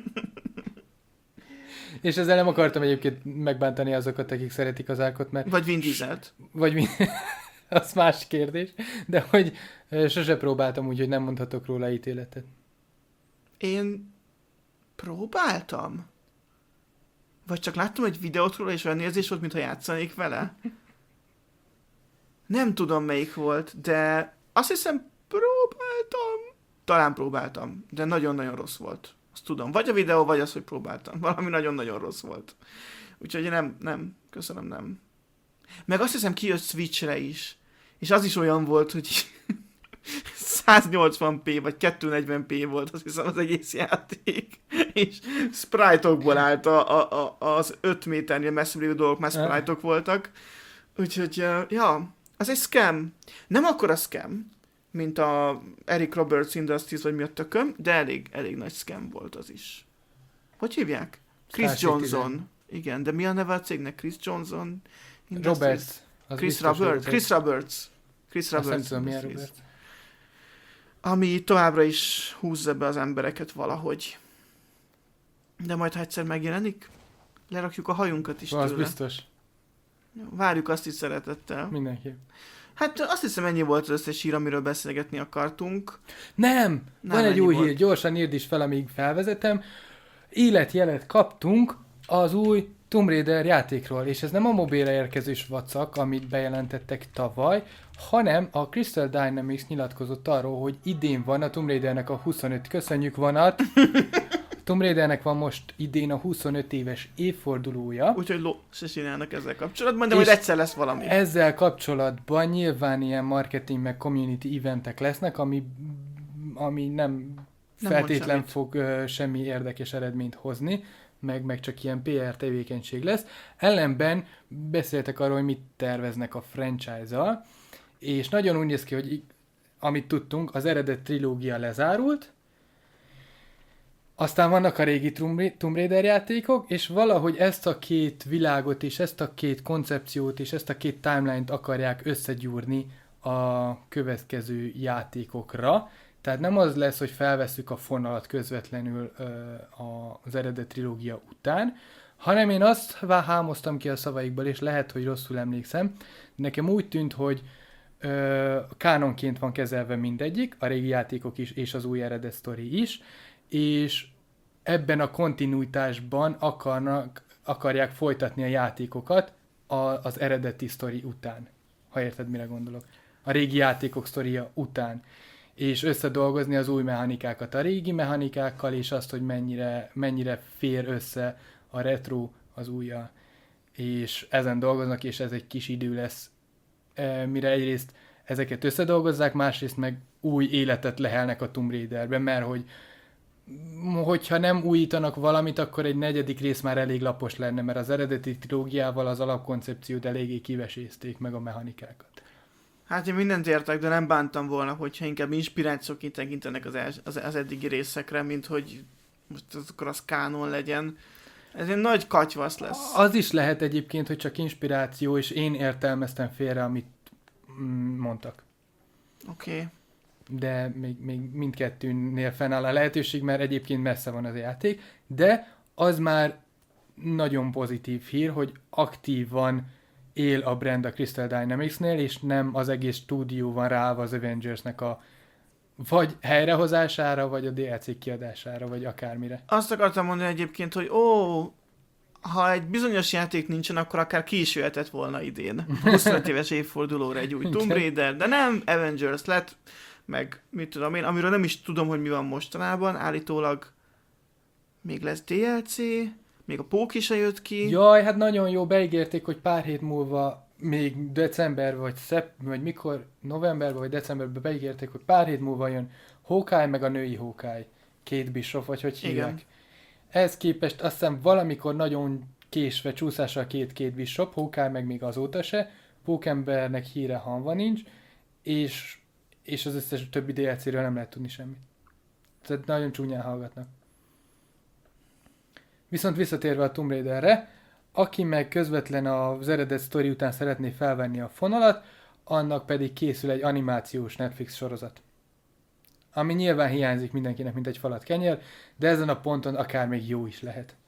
És ezzel nem akartam egyébként megbántani azokat, akik szeretik az Arkot, mert... Vagy Vin Dieselt. Vagy mi... az más kérdés. De hogy ö, sose próbáltam úgy, hogy nem mondhatok róla ítéletet. Én próbáltam? Vagy csak láttam egy videót róla, és olyan érzés volt, mintha játszanék vele? Nem tudom, melyik volt, de azt hiszem próbáltam. Talán próbáltam, de nagyon-nagyon rossz volt. Azt tudom. Vagy a videó, vagy az, hogy próbáltam. Valami nagyon-nagyon rossz volt. Úgyhogy nem, nem. Köszönöm, nem. Meg azt hiszem kijött Switchre is. És az is olyan volt, hogy száznyolcvan pé vagy kétszáznegyven pé volt, azt hiszem, az egész játék. És sprite-okból állt a, a, a, az öt méternél messzebb lévő dolgok, már sprite-ok voltak. Úgyhogy, uh, ja, az egy scam. Nem akkora scam, mint a Eric Roberts Industries, vagy mi a tököm, de elég, elég nagy scam volt az is. Hogy hívják? Chris Starship Johnson. Design. Igen, de mi a neve a cégnek? Chris Johnson Industries? Roberts. Az Chris biztos, Roberts. Roberts. Chris Roberts. Chris Azt nem Roberts tudom, milyen Industries. Roberts. Ami továbbra is húzza be az embereket valahogy. De majd, ha egyszer megjelenik, lerakjuk a hajunkat is Az tőle. biztos. Várjuk azt is szeretettel. Mindenki. Hát azt hiszem, ennyi volt az összes hír, amiről beszélgetni akartunk. Nem! Nem, Van egy ennyi új volt. hír, gyorsan írd is fel, amíg felvezetem. Életjelet kaptunk az új Tomb Raider játékról, és ez nem a mobilra érkezős vacak, amit bejelentettek tavaly, hanem a Crystal Dynamics nyilatkozott arról, hogy idén van a Tomb Raidernek a huszonöt, köszönjük vonat, Tomb Raidernek van most idén a huszonöt éves évfordulója. Úgyhogy ló se csinálnak ezzel kapcsolatban, de És majd egyszer lesz valami. Ezzel kapcsolatban nyilván ilyen marketing meg community eventek lesznek, ami, ami nem, Nem feltétlen mond fog uh, semmi érdekes eredményt hozni, meg, meg csak ilyen pé er tevékenység lesz. Ellenben beszéltek arról, hogy mit terveznek a franchise-al, és nagyon úgy néz ki, hogy amit tudtunk, az eredet trilógia lezárult, aztán vannak a régi Tomb Raider játékok, és valahogy ezt a két világot, és ezt a két koncepciót, és ezt a két timeline-t akarják összegyúrni a következő játékokra. Tehát nem az lesz, hogy felvesszük a fonalat közvetlenül ö, a, az eredet trilógia után, hanem én azt hámoztam ki a szavaikból, és lehet, hogy rosszul emlékszem, nekem úgy tűnt, hogy ö, kánonként van kezelve mindegyik, a régi játékok is, és az új eredet sztori is, és ebben a kontinuitásban akarnak, akarják folytatni a játékokat a, az eredeti sztori után, ha érted, mire gondolok. A régi játékok sztoria után. És összedolgozni az új mechanikákat a régi mechanikákkal, és azt, hogy mennyire, mennyire fér össze a retro az újjal. És ezen dolgoznak, és ez egy kis idő lesz, mire egyrészt ezeket összedolgozzák, másrészt meg új életet lehelnek a Tomb Raiderben, mert hogy hogyha nem újítanak valamit, akkor egy negyedik rész már elég lapos lenne, mert az eredeti trilógiával az alapkoncepciót eléggé kivesézték meg a mechanikákat. Hát én mindent értek, de nem bántam volna, hogyha inkább inspirációként tekintenek az, az, az eddigi részekre, mint hogy most az, akkor az kánon legyen. Ez egy nagy katyvasz lesz. Az is lehet egyébként, hogy csak inspiráció, és én értelmeztem félre, amit mm, mondtak. Oké. Okay. De még, még mindkettőnél fennáll a lehetőség, mert egyébként messze van az a játék, de az már nagyon pozitív hír, hogy aktívan él a brand a Crystal Dynamics-nél, és nem az egész stúdió van ráállva az Avengers-nek a vagy helyrehozására, vagy a dé el cé kiadására, vagy akármire. Azt akartam mondani egyébként, hogy ó, ha egy bizonyos játék nincsen, akkor akár ki is jöhetett volna idén. huszonöt éves évfordulóra egy új Tomb Raider, de nem, Avengers lett, meg mit tudom én, amiről nem is tudom, hogy mi van mostanában, állítólag még lesz dé el cé, még a Póki se jött ki. Jaj, hát nagyon jó, beígérték, hogy pár hét múlva, még december, vagy, szep, vagy mikor, novemberben, vagy decemberben beígérték, hogy pár hét múlva jön Hawkeye, meg a női Hawkeye. Kate Bishop, vagy hogy hívják. Igen. Ehhez képest azt hiszem valamikor nagyon késve csúszással két Kate Bishop, Hawkeye meg még azóta se, Pókembernek híre hanva nincs, és, és az összes többi dé el céről nem lehet tudni semmit. Tehát nagyon csúnyán hallgatnak. Viszont visszatérve a Tomb Raiderre, aki meg közvetlen az eredet sztori után szeretné felvenni a fonalat, annak pedig készül egy animációs Netflix sorozat. Ami nyilván hiányzik mindenkinek, mint egy falat kenyér, de ezen a ponton akár még jó is lehet.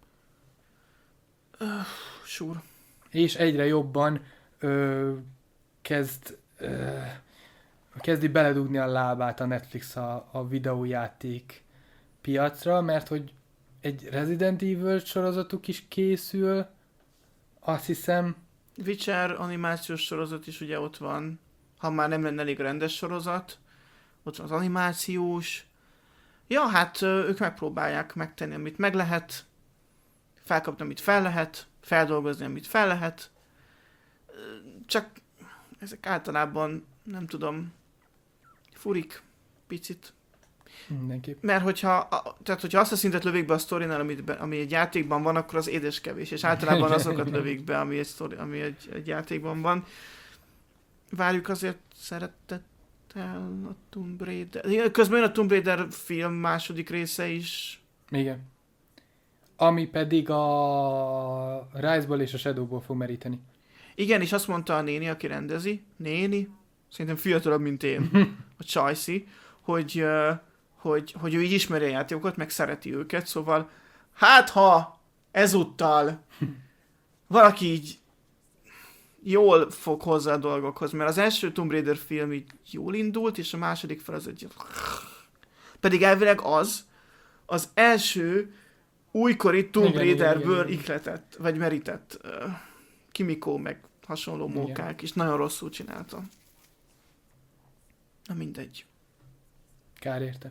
Uh, sure. És egyre jobban ö, kezd, ö, kezdi beledugni a lábát a Netflix a, a videójáték piacra, mert hogy egy Resident Evil sorozatuk is készül, azt hiszem. Witcher animációs sorozat is ugye ott van, ha már nem lenne elég rendes sorozat, ott van az animációs. Ja, hát ők megpróbálják megtenni, amit meg lehet, felkapni, amit fel lehet, feldolgozni, amit fel lehet. Csak ezek általában, nem tudom, furik picit. Mindenképp. Mert hogyha, tehát hogyha azt a szintet lövik be a sztorinál, amit, ami egy játékban van, akkor az édes kevés, és általában azokat lövik be, ami egy, sztori, ami egy, egy játékban van. Várjuk azért szeretettel a Tomb Raider. Közben jön a Tomb Raider film második része is. Igen. Ami pedig a Rise-ból és a Shadow-ból fog meríteni. Igen, és azt mondta a néni, aki rendezi, néni, szerintem fiatalabb, mint én, a Csajci, hogy... Hogy, hogy ő így ismeri a játékokat, meg szereti őket, szóval hát ha ezúttal valaki így jól fog hozzá a dolgokhoz, mert az első Tomb Raider film így jól indult, és a második fel az egy... Pedig elvileg az, az első újkori Tomb Raiderből ihletett, vagy merített uh, Kimiko, meg hasonló mókák, igen. És nagyon rosszul csinálta. Na mindegy. Kár érte.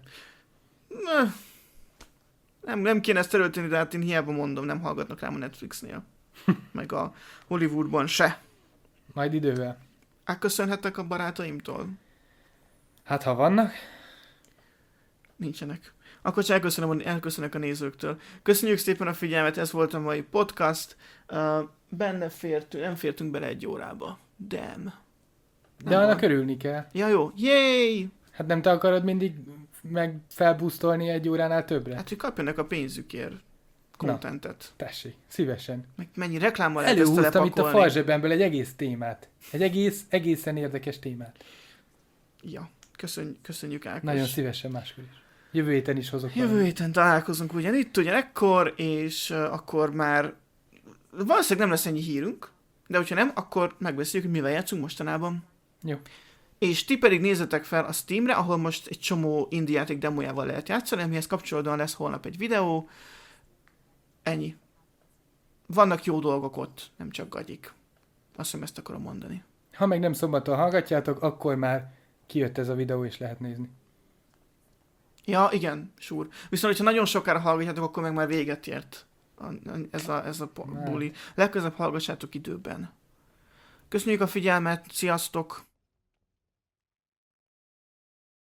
Nem, nem kéne ezt terülteni, de hát én hiába mondom, nem hallgatnak rám a Netflixnél. Meg a Hollywoodban se. Majd idővel. Elköszönhetek a barátaimtól? Hát ha vannak. Nincsenek. Akkor csak elköszönöm, elköszönök a nézőktől. Köszönjük szépen a figyelmet, ez volt a mai podcast. Uh, benne fértünk, nem fértünk bele egy órába. Damn. De annak örülni kell. Ja jó, yay! Hát nem te akarod mindig meg felbusztolni egy óránál többre? Hát, hogy kapjanak a pénzükért contentet. Na, tessék, szívesen. Meg mennyi reklámmal lehet ezt előhúztam itt a farzsebemből egy egész témát. Egy egész, egészen érdekes témát. Ja, köszönj, köszönjük Ákos. Nagyon szívesen máskor is. Jövő héten is hozok. Jövő valami. Héten találkozunk ugyanitt, ugyanekkor, és uh, akkor már valószínűleg nem lesz ennyi hírünk, de hogyha nem, akkor megbeszéljük, hogy mivel játszunk mostanában. Jó. És ti pedig nézzetek fel a Steamre, ahol most egy csomó indie játék demójával lehet játszani, amihez kapcsolódóan lesz holnap egy videó. Ennyi. Vannak jó dolgok ott, nem csak gagyik. Azt hiszem, ezt akarom mondani. Ha meg nem szombaton hallgatjátok, akkor már kijött ez a videó, és lehet nézni. Ja, igen, sure. Viszont, hogyha nagyon sokára hallgatjátok, akkor meg már véget ért a, ez a, ez a buli. Legközelebb hallgassátok időben. Köszönjük a figyelmet, sziasztok!